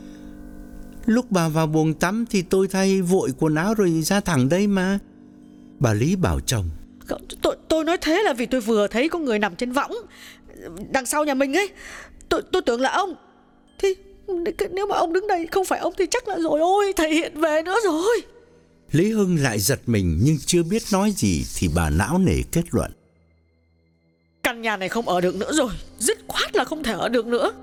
Lúc bà vào buồng tắm thì tôi thay vội quần áo rồi ra thẳng đây mà. Bà Lý bảo chồng: Tôi, tôi nói thế là vì tôi vừa thấy có người nằm trên võng đằng sau nhà mình ấy. Tôi, tôi tưởng là ông. Thì nếu mà ông đứng đây không phải ông thì chắc là rồi, ôi thầy hiện về nữa rồi. Lý Hưng lại giật mình nhưng chưa biết nói gì thì bà não nề kết luận: Căn nhà này không ở được nữa rồi, dứt khoát là không thể ở được nữa.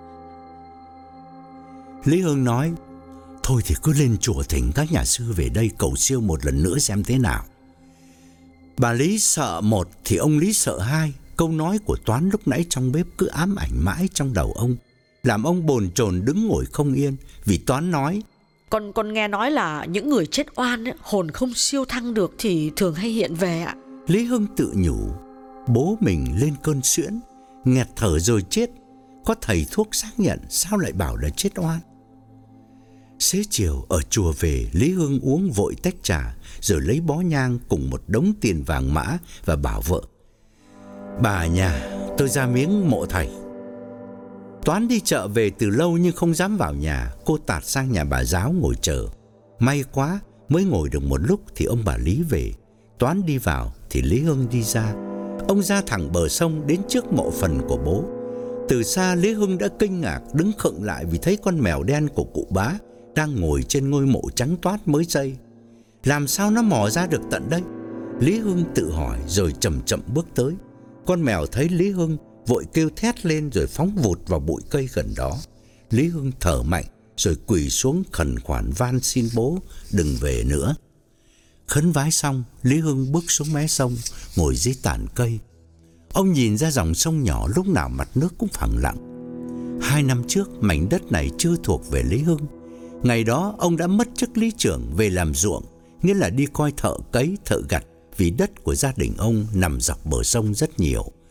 Lý Hưng nói: Thôi thì cứ lên chùa thỉnh các nhà sư về đây cầu siêu một lần nữa xem thế nào. Bà Lý sợ một thì ông Lý sợ hai. Câu nói của Toán lúc nãy trong bếp cứ ám ảnh mãi trong đầu ông, làm ông bồn chồn đứng ngồi không yên. Vì Toán nói: Con con nghe nói là những người chết oan ấy, hồn không siêu thăng được thì thường hay hiện về ạ. Lý Hưng tự nhủ: Bố mình lên cơn suyễn, nghẹt thở rồi chết. Có thầy thuốc xác nhận, sao lại bảo là chết oan? Xế chiều ở chùa về, Lý Hưng uống vội tách trà, rồi lấy bó nhang cùng một đống tiền vàng mã và bảo vợ: Bà nhà, tôi ra miếng mộ thầy. Toán đi chợ về từ lâu nhưng không dám vào nhà. Cô tạt sang nhà bà giáo ngồi chờ. May quá, mới ngồi được một lúc thì ông bà Lý về. Toán đi vào thì Lý Hưng đi ra. Ông ra thẳng bờ sông đến trước mộ phần của bố. Từ xa Lý Hưng đã kinh ngạc đứng khựng lại vì thấy con mèo đen của cụ bá đang ngồi trên ngôi mộ trắng toát mới xây. Làm sao nó mò ra được tận đây? Lý Hưng tự hỏi rồi chậm chậm bước tới. Con mèo thấy Lý Hưng vội kêu thét lên rồi phóng vụt vào bụi cây gần đó. Lý Hưng thở mạnh rồi quỳ xuống khẩn khoản van xin bố đừng về nữa. Khấn vái xong, Lý Hưng bước xuống mé sông, ngồi dưới tàn cây. Ông nhìn ra dòng sông nhỏ lúc nào mặt nước cũng phẳng lặng. Hai năm trước, mảnh đất này chưa thuộc về Lý Hưng. Ngày đó, ông đã mất chức lý trưởng về làm ruộng, nghĩa là đi coi thợ cấy, thợ gặt, vì đất của gia đình ông nằm dọc bờ sông rất nhiều.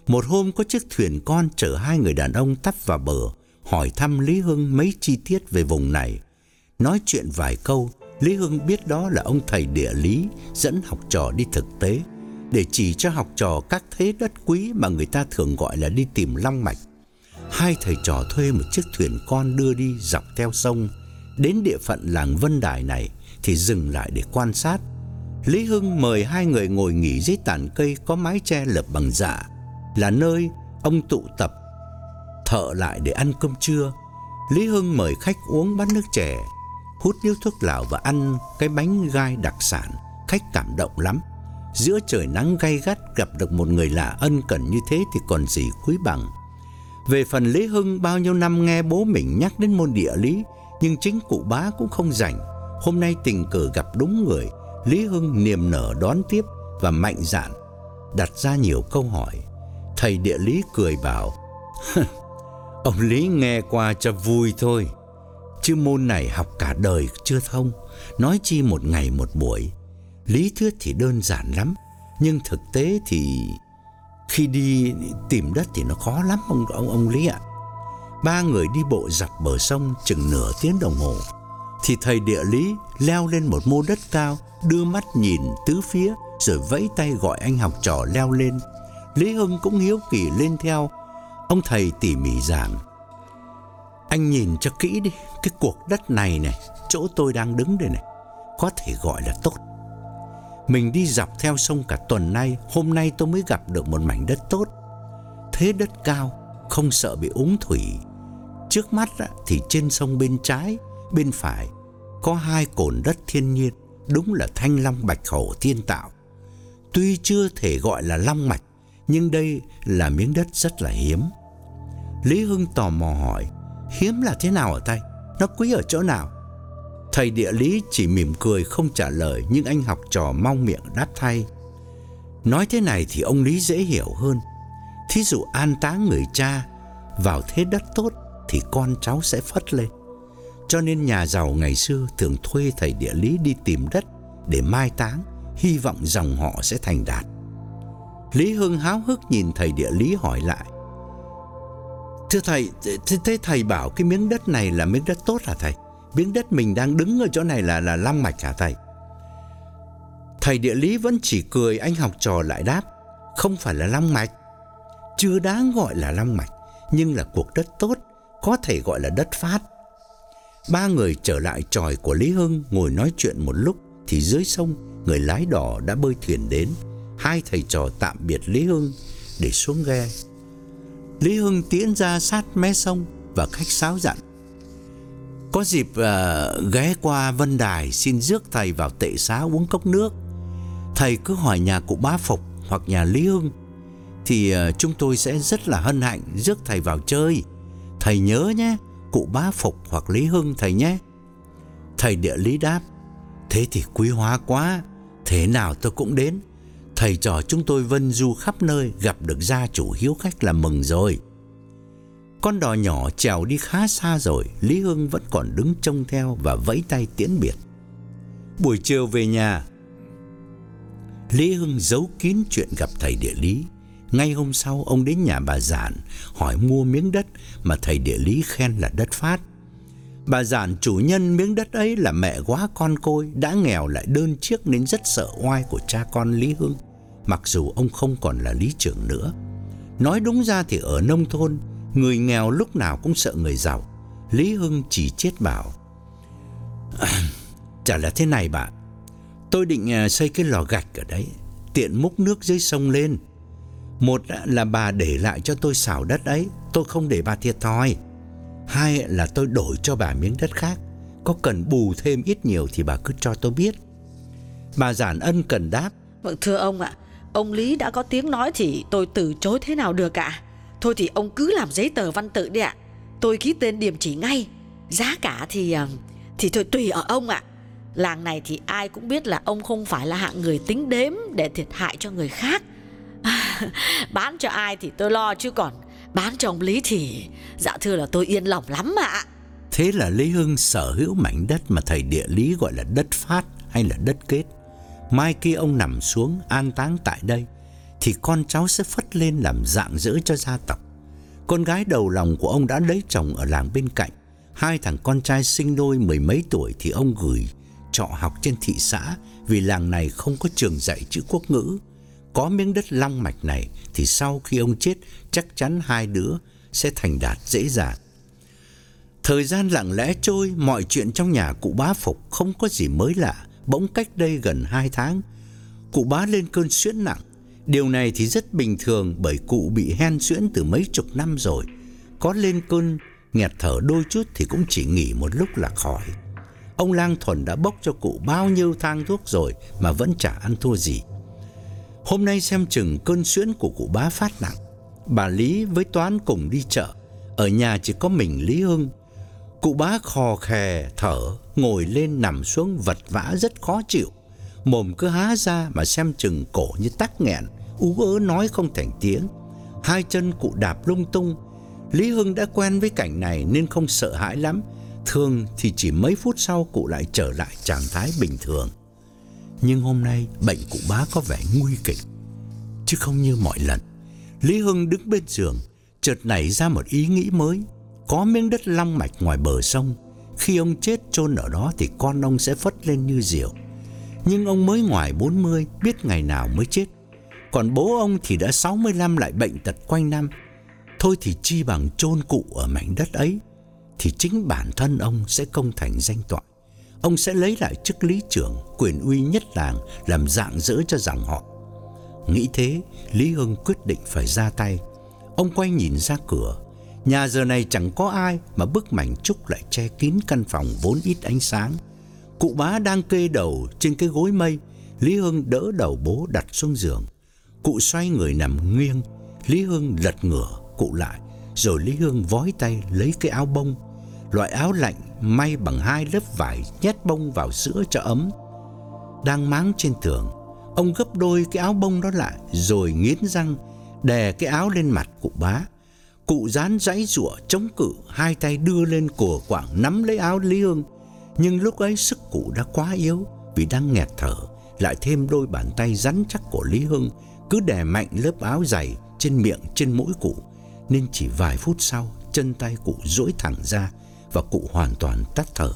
Một hôm có chiếc thuyền con chở hai người đàn ông tấp vào bờ, hỏi thăm Lý Hưng mấy chi tiết về vùng này. Nói chuyện vài câu, Lý Hưng biết đó là ông thầy địa lý dẫn học trò đi thực tế, để chỉ cho học trò các thế đất quý mà người ta thường gọi là đi tìm long mạch. Hai thầy trò thuê một chiếc thuyền con đưa đi dọc theo sông. Đến địa phận làng Vân Đài này thì dừng lại để quan sát. Lý Hưng mời hai người ngồi nghỉ dưới tàn cây có mái che lợp bằng dạ, là nơi ông tụ tập thợ lại để ăn cơm trưa. Lý Hưng mời khách uống bát nước chè, hút điếu thuốc lào và ăn cái bánh gai đặc sản. Khách cảm động lắm. Giữa trời nắng gay gắt gặp được một người lạ ân cần như thế thì còn gì quý bằng. Về phần Lý Hưng, bao nhiêu năm nghe bố mình nhắc đến môn địa lý, nhưng chính cụ bá cũng không rảnh. Hôm nay tình cờ gặp đúng người, Lý Hưng niềm nở đón tiếp và mạnh dạn đặt ra nhiều câu hỏi. Thầy địa lý cười bảo: ông Lý nghe qua cho vui thôi, chứ môn này học cả đời chưa thông, nói chi một ngày một buổi. Lý thuyết thì đơn giản lắm, nhưng thực tế thì khi đi tìm đất thì nó khó lắm ông ông ông Lý ạ. Ba người đi bộ dọc bờ sông chừng nửa tiếng đồng hồ thì thầy địa lý leo lên một mô đất cao, đưa mắt nhìn tứ phía rồi vẫy tay gọi anh học trò leo lên. Lý Hưng cũng hiếu kỳ lên theo. Ông thầy tỉ mỉ giảng: anh nhìn cho kỹ đi, cái cuộc đất này này, chỗ tôi đang đứng đây này, có thể gọi là tốt. Mình đi dọc theo sông cả tuần nay, hôm nay tôi mới gặp được một mảnh đất tốt. Thế đất cao, không sợ bị úng thủy. Trước mắt thì trên sông bên trái, bên phải có hai cồn đất thiên nhiên, đúng là thanh long bạch hổ thiên tạo. Tuy chưa thể gọi là long mạch, nhưng đây là miếng đất rất là hiếm. Lý Hưng tò mò hỏi: hiếm là thế nào ở Tây? Nó quý ở chỗ nào? Thầy địa lý chỉ mỉm cười không trả lời, nhưng anh học trò mong miệng đáp thay. Nói thế này thì ông Lý dễ hiểu hơn. Thí dụ an táng người cha vào thế đất tốt thì con cháu sẽ phất lên. Cho nên nhà giàu ngày xưa thường thuê thầy địa lý đi tìm đất để mai táng, hy vọng dòng họ sẽ thành đạt. Lý Hưng háo hức nhìn thầy địa lý hỏi lại: thưa thầy, thế, thế thầy bảo cái miếng đất này là miếng đất tốt hả thầy? Miếng đất mình đang đứng ở chỗ này là là long mạch hả thầy? Thầy địa lý vẫn chỉ cười. Anh học trò lại đáp: không phải là long mạch, chưa đáng gọi là long mạch, nhưng là cuộc đất tốt, có thể gọi là đất phát. Ba người trở lại chòi của Lý Hưng ngồi nói chuyện một lúc thì dưới sông người lái đò đã bơi thuyền đến. Hai thầy trò tạm biệt Lý Hưng để xuống ghe. Lý Hưng tiến ra sát mé sông và khách sáo dặn: có dịp uh, ghé qua Vân Đài xin rước thầy vào tệ xá uống cốc nước. Thầy cứ hỏi nhà cụ Bá Phục hoặc nhà Lý Hưng thì uh, chúng tôi sẽ rất là hân hạnh rước thầy vào chơi. Thầy nhớ nhé, cụ Bá Phục hoặc Lý Hưng thầy nhé. Thầy địa lý đáp: thế thì quý hóa quá, thế nào tôi cũng đến. Thầy trò chúng tôi vân du khắp nơi, gặp được gia chủ hiếu khách là mừng rồi. Con đò nhỏ chèo đi khá xa rồi, Lý Hưng vẫn còn đứng trông theo và vẫy tay tiễn biệt. Buổi chiều về nhà, Lý Hưng giấu kín chuyện gặp thầy địa lý. Ngay hôm sau, ông đến nhà bà Giản hỏi mua miếng đất mà thầy địa lý khen là đất phát. Bà Giản, chủ nhân miếng đất ấy, là mẹ quá con côi, đã nghèo lại đơn chiếc nên rất sợ oai của cha con Lý Hưng, mặc dù ông không còn là lý trưởng nữa. Nói đúng ra thì ở nông thôn, người nghèo lúc nào cũng sợ người giàu. Lý Hưng chỉ chết bảo: à, chả là thế này bà, tôi định xây cái lò gạch ở đấy, tiện múc nước dưới sông lên. Một là bà để lại cho tôi xào đất ấy, tôi không để bà thiệt thòi. Hai là tôi đổi cho bà miếng đất khác, có cần bù thêm ít nhiều thì bà cứ cho tôi biết. Bà Giản ân cần đáp: vâng thưa ông ạ, ông Lý đã có tiếng nói thì tôi từ chối thế nào được ạ. Thôi thì ông cứ làm giấy tờ văn tự đi ạ, tôi ký tên điểm chỉ ngay. Giá cả thì thì thôi tùy ở ông ạ. Làng này thì ai cũng biết là ông không phải là hạng người tính đếm để thiệt hại cho người khác. Bán cho ai thì tôi lo, chứ còn bán cho ông Lý thì dạ thưa là tôi yên lòng lắm ạ. Thế là Lý Hưng sở hữu mảnh đất mà thầy địa lý gọi là đất phát hay là đất kết. Mai kia ông nằm xuống an táng tại đây thì con cháu sẽ phất lên làm rạng rỡ cho gia tộc. Con gái đầu lòng của ông đã lấy chồng ở làng bên cạnh. Hai thằng con trai sinh đôi mười mấy tuổi thì ông gửi trọ học trên thị xã, vì làng này không có trường dạy chữ quốc ngữ. Có miếng đất long mạch này thì sau khi ông chết chắc chắn hai đứa sẽ thành đạt dễ dàng. Thời gian lặng lẽ trôi, mọi chuyện trong nhà cụ Bá Phục không có gì mới lạ. Bỗng cách đây gần hai tháng, cụ Bá lên cơn suyễn nặng. Điều này thì rất bình thường, bởi cụ bị hen suyễn từ mấy chục năm rồi. Có lên cơn nghẹt thở đôi chút thì cũng chỉ nghỉ một lúc là khỏi. Ông Lang Thuần đã bốc cho cụ bao nhiêu thang thuốc rồi mà vẫn chả ăn thua gì. Hôm nay xem chừng cơn suyễn của cụ Bá phát nặng. Bà Lý với Toán cùng đi chợ, ở nhà chỉ có mình Lý Hưng. Cụ Bá khò khè thở, ngồi lên nằm xuống vật vã rất khó chịu. Mồm cứ há ra mà xem chừng cổ như tắc nghẹn, ú ớ nói không thành tiếng. Hai chân cụ đạp lung tung. Lý Hưng đã quen với cảnh này nên không sợ hãi lắm. Thường thì chỉ mấy phút sau cụ lại trở lại trạng thái bình thường. Nhưng hôm nay bệnh cụ Bá có vẻ nguy kịch, chứ không như mọi lần. Lý Hưng đứng bên giường, chợt nảy ra một ý nghĩ mới. Có miếng đất long mạch ngoài bờ sông, khi ông chết chôn ở đó thì con ông sẽ phất lên như diều. Nhưng ông mới ngoài bốn mươi, biết ngày nào mới chết. Còn bố ông thì đã sáu mươi lăm, lại bệnh tật quanh năm. Thôi thì chi bằng chôn cụ ở mảnh đất ấy, thì chính bản thân ông sẽ công thành danh toại. Ông sẽ lấy lại chức lý trưởng, quyền uy nhất làng, làm rạng rỡ cho dòng họ. Nghĩ thế, Lý Hưng quyết định phải ra tay. Ông quay nhìn ra cửa. Nhà giờ này chẳng có ai, mà bức mảnh trúc lại che kín căn phòng vốn ít ánh sáng. Cụ Bá đang kê đầu trên cái gối mây. Lý Hưng đỡ đầu bố đặt xuống giường. Cụ xoay người nằm nghiêng. Lý Hưng lật ngửa cụ lại, rồi Lý Hưng vói tay lấy cái áo bông, loại áo lạnh may bằng hai lớp vải, nhét bông vào giữa cho ấm. Đang máng trên tường, ông gấp đôi cái áo bông đó lại, rồi nghiến răng đè cái áo lên mặt cụ Bá. Cụ rán giãy giụa chống cự, hai tay đưa lên cùa quạng nắm lấy áo Lý Hưng. Nhưng lúc ấy sức cụ đã quá yếu, vì đang nghẹt thở, lại thêm đôi bàn tay rắn chắc của Lý Hưng cứ đè mạnh lớp áo dày trên miệng trên mũi cụ, nên chỉ vài phút sau chân tay cụ duỗi thẳng ra và cụ hoàn toàn tắt thở.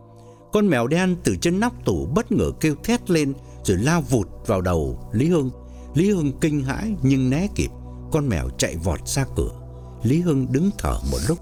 Con mèo đen từ trên nóc tủ bất ngờ kêu thét lên rồi lao vụt vào đầu Lý Hưng. Lý Hưng kinh hãi nhưng né kịp, con mèo chạy vọt ra cửa. Lý Hưng đứng thở một lúc,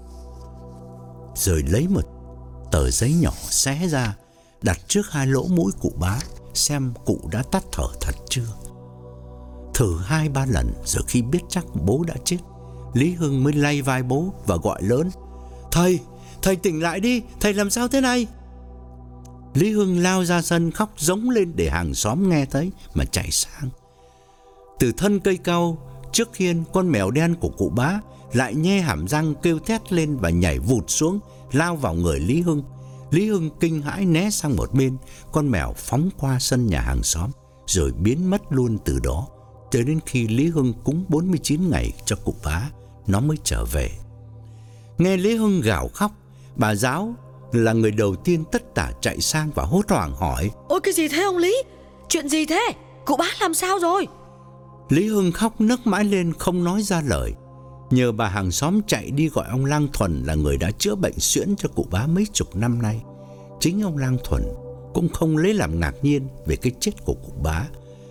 rồi lấy một tờ giấy nhỏ xé ra, đặt trước hai lỗ mũi cụ Bá, xem cụ đã tắt thở thật chưa. Thử hai ba lần rồi khi biết chắc bố đã chết, Lý Hưng mới lay vai bố và gọi lớn: "Thầy, thầy tỉnh lại đi, thầy làm sao thế này?" Lý Hưng lao ra sân khóc giống lên để hàng xóm nghe thấy mà chạy sang. Từ thân cây cau trước hiên, con mèo đen của cụ Bá lại nhe hàm răng kêu thét lên và nhảy vụt xuống, lao vào người Lý Hưng. Lý Hưng kinh hãi né sang một bên. Con mèo phóng qua sân nhà hàng xóm rồi biến mất luôn từ đó, cho đến khi Lý Hưng cúng bốn mươi chín ngày cho cụ Bá, nó mới trở về. Nghe Lý Hưng gào khóc, bà giáo là người đầu tiên tất tả chạy sang và hốt hoảng hỏi: "Ôi cái gì thế ông Lý? Chuyện gì thế? Cụ Bá làm sao rồi?" Lý Hưng khóc nức mãi lên không nói ra lời. Nhờ bà hàng xóm chạy đi gọi ông Lang Thuần là người đã chữa bệnh suyễn cho cụ Bá mấy chục năm nay. Chính ông Lang Thuần cũng không lấy làm ngạc nhiên về cái chết của cụ Bá.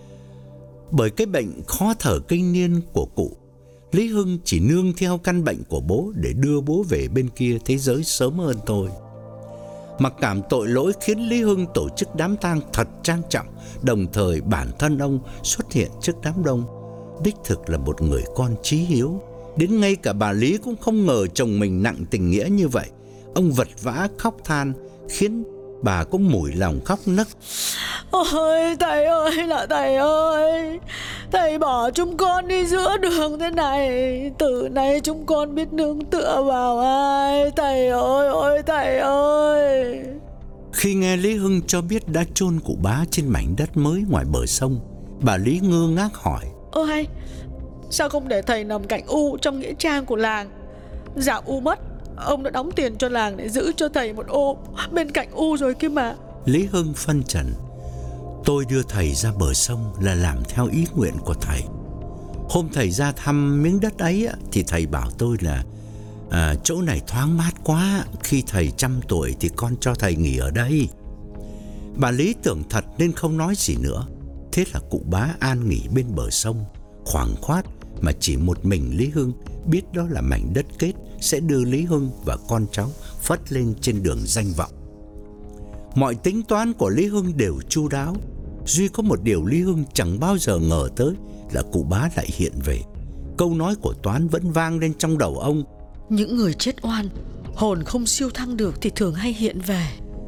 Bởi cái bệnh khó thở kinh niên của cụ, Lý Hưng chỉ nương theo căn bệnh của bố để đưa bố về bên kia thế giới sớm hơn thôi. Mặc cảm tội lỗi khiến Lý Hưng tổ chức đám tang thật trang trọng, đồng thời bản thân ông xuất hiện trước đám đông. Đích thực là một người con chí hiếu. Đến ngay cả bà Lý cũng không ngờ chồng mình nặng tình nghĩa như vậy. Ông vật vã khóc than, khiến bà cũng mủi lòng khóc nấc: "Ôi thầy ơi là thầy ơi, thầy bỏ chúng con đi giữa đường thế này, từ nay chúng con biết nương tựa vào ai, thầy ơi, ôi thầy ơi." Khi nghe Lý Hưng cho biết đã chôn cụ Bá trên mảnh đất mới ngoài bờ sông, bà Lý ngơ ngác hỏi: "Ơ hay, sao không để thầy nằm cạnh U trong nghĩa trang của làng? Dạo U mất, ông đã đóng tiền cho làng để giữ cho thầy một ô bên cạnh U rồi kia mà." Lý Hưng phân trần: "Tôi đưa thầy ra bờ sông là làm theo ý nguyện của thầy. Hôm thầy ra thăm miếng đất ấy á, thì thầy bảo tôi là à, chỗ này thoáng mát quá, khi thầy trăm tuổi thì con cho thầy nghỉ ở đây. Bà Lý tưởng thật nên không nói gì nữa. Thế là cụ bá an nghỉ bên bờ sông, khoảng khoát mà chỉ một mình Lý Hưng biết đó là mảnh đất kết sẽ đưa Lý Hưng và con cháu phất lên trên đường danh vọng. Mọi tính toán của Lý Hưng đều chu đáo. Duy có một điều Lý Hưng chẳng bao giờ ngờ tới là cụ bá lại hiện về. Câu nói của Toán vẫn vang lên trong đầu ông: những người chết oan, hồn không siêu thăng được thì thường hay hiện về.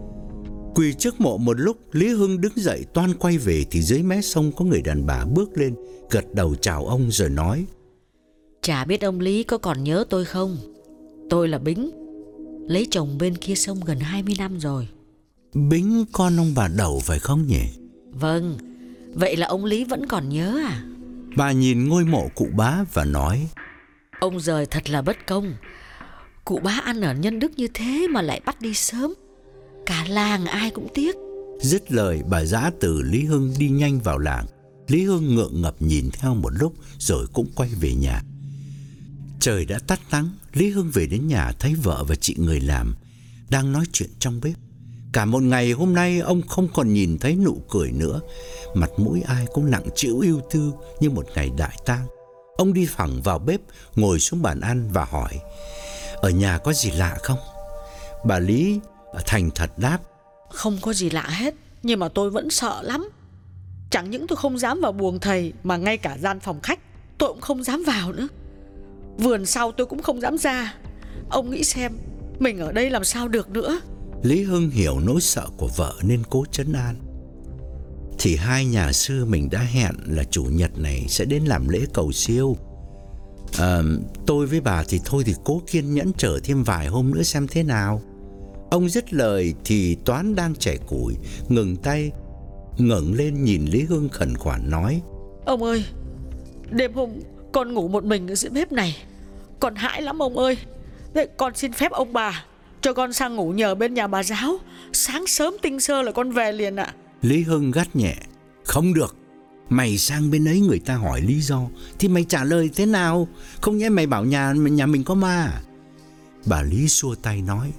Quỳ trước mộ một lúc, Lý Hưng đứng dậy toan quay về thì dưới mé sông có người đàn bà bước lên, gật đầu chào ông rồi nói: chả biết ông Lý có còn nhớ tôi không? Tôi là Bính, lấy chồng bên kia sông gần hai mươi năm rồi. Bính con ông bà Đầu phải không nhỉ? Vâng, vậy là ông Lý vẫn còn nhớ à? Bà nhìn ngôi mộ cụ bá và nói: ông rời thật là bất công. Cụ bá ăn ở nhân đức như thế mà lại bắt đi sớm, cả làng ai cũng tiếc. Dứt lời, bà giã từ Lý Hưng đi nhanh vào làng. Lý Hưng ngượng ngập nhìn theo một lúc rồi cũng quay về nhà. Trời đã tắt nắng, Lý Hưng về đến nhà thấy vợ và chị người làm đang nói chuyện trong bếp. Cả một ngày hôm nay ông không còn nhìn thấy nụ cười nữa, mặt mũi ai cũng nặng trĩu ưu tư như một ngày đại tang. Ông đi thẳng vào bếp, ngồi xuống bàn ăn và hỏi: ở nhà có gì lạ không? Bà Lý thành thật đáp: không có gì lạ hết, nhưng mà tôi vẫn sợ lắm. Chẳng những tôi không dám vào buồng thầy, mà ngay cả gian phòng khách tôi cũng không dám vào nữa. Vườn sau tôi cũng không dám ra. Ông nghĩ xem, mình ở đây làm sao được nữa. Lý Hưng hiểu nỗi sợ của vợ nên cố trấn an: thì hai nhà sư mình đã hẹn là chủ nhật này sẽ đến làm lễ cầu siêu. à, Tôi với bà thì thôi thì cố kiên nhẫn chờ thêm vài hôm nữa xem thế nào. Ông dứt lời thì Toán đang chẻ củi ngừng tay, ngẩng lên nhìn Lý Hưng khẩn khoản nói: ông ơi, đêm hôm con ngủ một mình ở dưới bếp này, con hãi lắm ông ơi. Vậy con xin phép ông bà cho con sang ngủ nhờ bên nhà bà giáo, sáng sớm tinh sơ là con về liền ạ. Lý Hưng gắt nhẹ: không được. Mày sang bên ấy người ta hỏi lý do thì mày trả lời thế nào? Không nhẽ mày bảo nhà nhà mình có ma à? Bà Lý xua tay nói: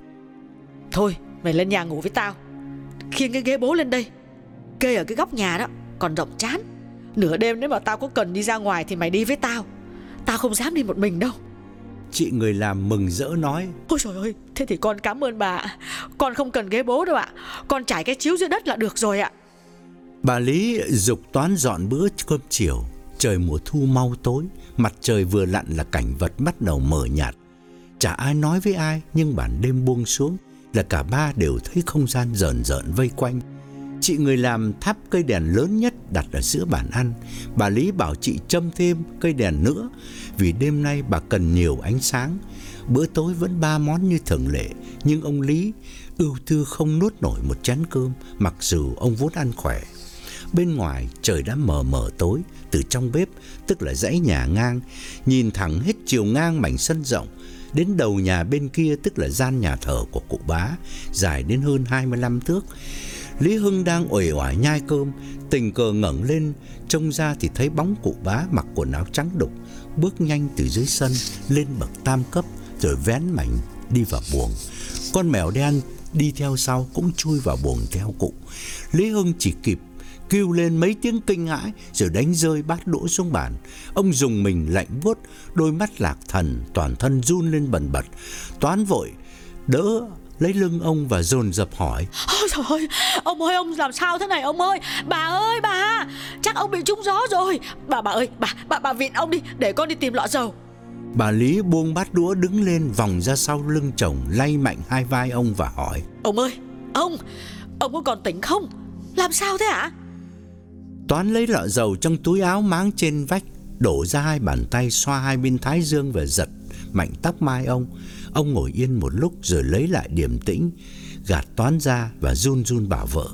thôi mày lên nhà ngủ với tao. Khiêng cái ghế bố lên đây, kê ở cái góc nhà đó, còn rộng chán. Nửa đêm nếu mà tao có cần đi ra ngoài thì mày đi với tao, tao không dám đi một mình đâu. Chị người làm mừng rỡ nói: ôi trời ơi, thế thì con cảm ơn bà. Con không cần ghế bố đâu ạ, con trải cái chiếu dưới đất là được rồi ạ. Bà Lý giục Toán dọn bữa cơm chiều. Trời mùa thu mau tối, mặt trời vừa lặn là cảnh vật bắt đầu mờ nhạt. Chả ai nói với ai, nhưng bản đêm buông xuống là cả ba đều thấy không gian rợn rợn vây quanh. Chị người làm thắp cây đèn lớn nhất đặt ở giữa bàn ăn. Bà Lý bảo chị châm thêm cây đèn nữa vì đêm nay bà cần nhiều ánh sáng. Bữa tối vẫn ba món như thường lệ, nhưng ông Lý ưu tư không nuốt nổi một chén cơm, mặc dù ông vốn ăn khỏe. Bên ngoài trời đã mờ mờ tối. Từ trong bếp, tức là dãy nhà ngang, nhìn thẳng hết chiều ngang mảnh sân rộng đến đầu nhà bên kia, tức là gian nhà thờ của cụ bá, dài đến hơn hai mươi lăm thước. Lý Hưng đang uể oải nhai cơm, tình cờ ngẩng lên trông ra thì thấy bóng cụ bá mặc quần áo trắng đục, bước nhanh từ dưới sân lên bậc tam cấp rồi vén mảnh đi vào buồng. Con mèo đen đi theo sau cũng chui vào buồng theo cụ. Lý Hưng chỉ kịp kêu lên mấy tiếng kinh hãi rồi đánh rơi bát đũa xuống bàn. Ông dùng mình lạnh buốt, đôi mắt lạc thần, toàn thân run lên bần bật. Toán vội đỡ lấy lưng ông và dồn dập hỏi: ôi trời ơi, ông ơi, ông làm sao thế này ông ơi? Bà ơi bà, chắc ông bị trúng gió rồi. Bà bà ơi, bà bà bà vịn ông đi để con đi tìm lọ dầu. Bà Lý buông bát đũa đứng lên, vòng ra sau lưng chồng, lay mạnh hai vai ông và hỏi: ông ơi, ông ông có còn tỉnh không? Làm sao thế hả? Toán lấy lọ dầu trong túi áo máng trên vách, đổ ra hai bàn tay, xoa hai bên thái dương và giật mạnh tóc mai ông. Ông ngồi yên một lúc rồi lấy lại điềm tĩnh, gạt Toán ra và run run bảo vợ: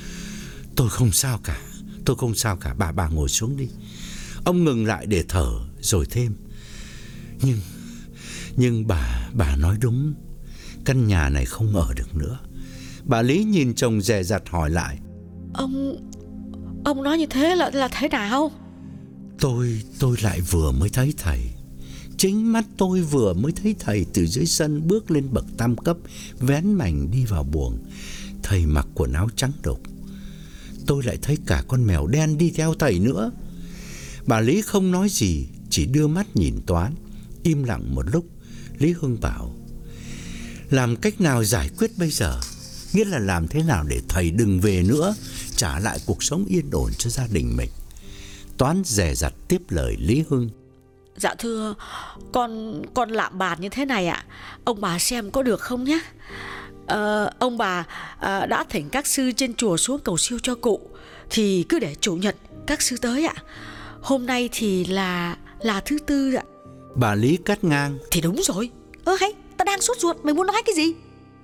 tôi không sao cả, tôi không sao cả, bà bà ngồi xuống đi. Ông ngừng lại để thở rồi thêm: Nhưng Nhưng bà Bà nói đúng, căn nhà này không ở được nữa. Bà Lý nhìn chồng dè dặt hỏi lại: Ông Ông nói như thế là là thế nào? Tôi, tôi lại vừa mới thấy thầy. Chính mắt tôi vừa mới thấy thầy từ dưới sân bước lên bậc tam cấp, vén mành đi vào buồng. Thầy mặc quần áo trắng đục. Tôi lại thấy cả con mèo đen đi theo thầy nữa. Bà Lý không nói gì, chỉ đưa mắt nhìn Toán. Im lặng một lúc, Lý Hưng bảo: làm cách nào giải quyết bây giờ? Nghĩa là làm thế nào để thầy đừng về nữa, trả lại cuộc sống yên ổn cho gia đình mình. Toán dè dặt tiếp lời Lý Hưng: Dạ thưa, con con lạm bạt như thế này ạ, ông bà xem có được không nhé? Ờ, ông bà à, đã thỉnh các sư trên chùa xuống cầu siêu cho cụ, thì cứ để chủ nhật các sư tới ạ. Hôm nay thì là là thứ tư ạ. Bà Lý cắt ngang: Thì đúng rồi. Ơ hay, ta đang sốt ruột, mày muốn nói cái gì?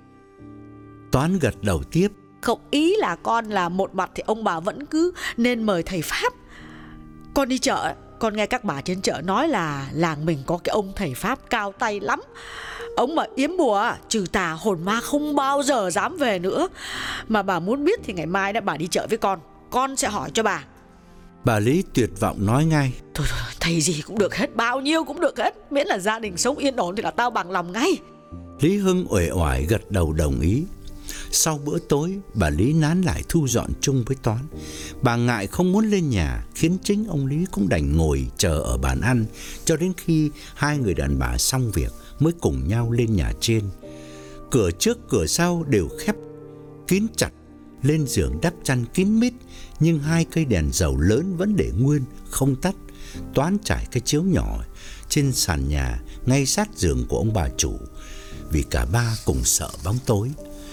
Toán gật đầu tiếp: Không, ý là con là một mặt thì ông bà vẫn cứ nên mời thầy Pháp. Con đi chợ, con nghe các bà trên chợ nói là làng mình có cái ông thầy Pháp cao tay lắm. Ông mà yếm bùa trừ tà hồn ma không bao giờ dám về nữa. Mà bà muốn biết thì ngày mai đã bà đi chợ với con, con sẽ hỏi cho bà. Bà Lý tuyệt vọng nói ngay: Thôi, thôi thầy gì cũng được hết, bao nhiêu cũng được hết, miễn là gia đình sống yên ổn thì là tao bằng lòng ngay. Lý Hưng uể oải gật đầu đồng ý. Sau bữa tối, bà Lý nán lại thu dọn chung với Toán. Bà ngại không muốn lên nhà, khiến chính ông Lý cũng đành ngồi chờ ở bàn ăn cho đến khi hai người đàn bà xong việc mới cùng nhau lên nhà trên. Cửa trước cửa sau đều khép kín chặt, lên giường đắp chăn kín mít, nhưng hai cây đèn dầu lớn vẫn để nguyên không tắt. Toán trải cái chiếu nhỏ trên sàn nhà ngay sát giường của ông bà chủ, vì cả ba cùng sợ bóng tối.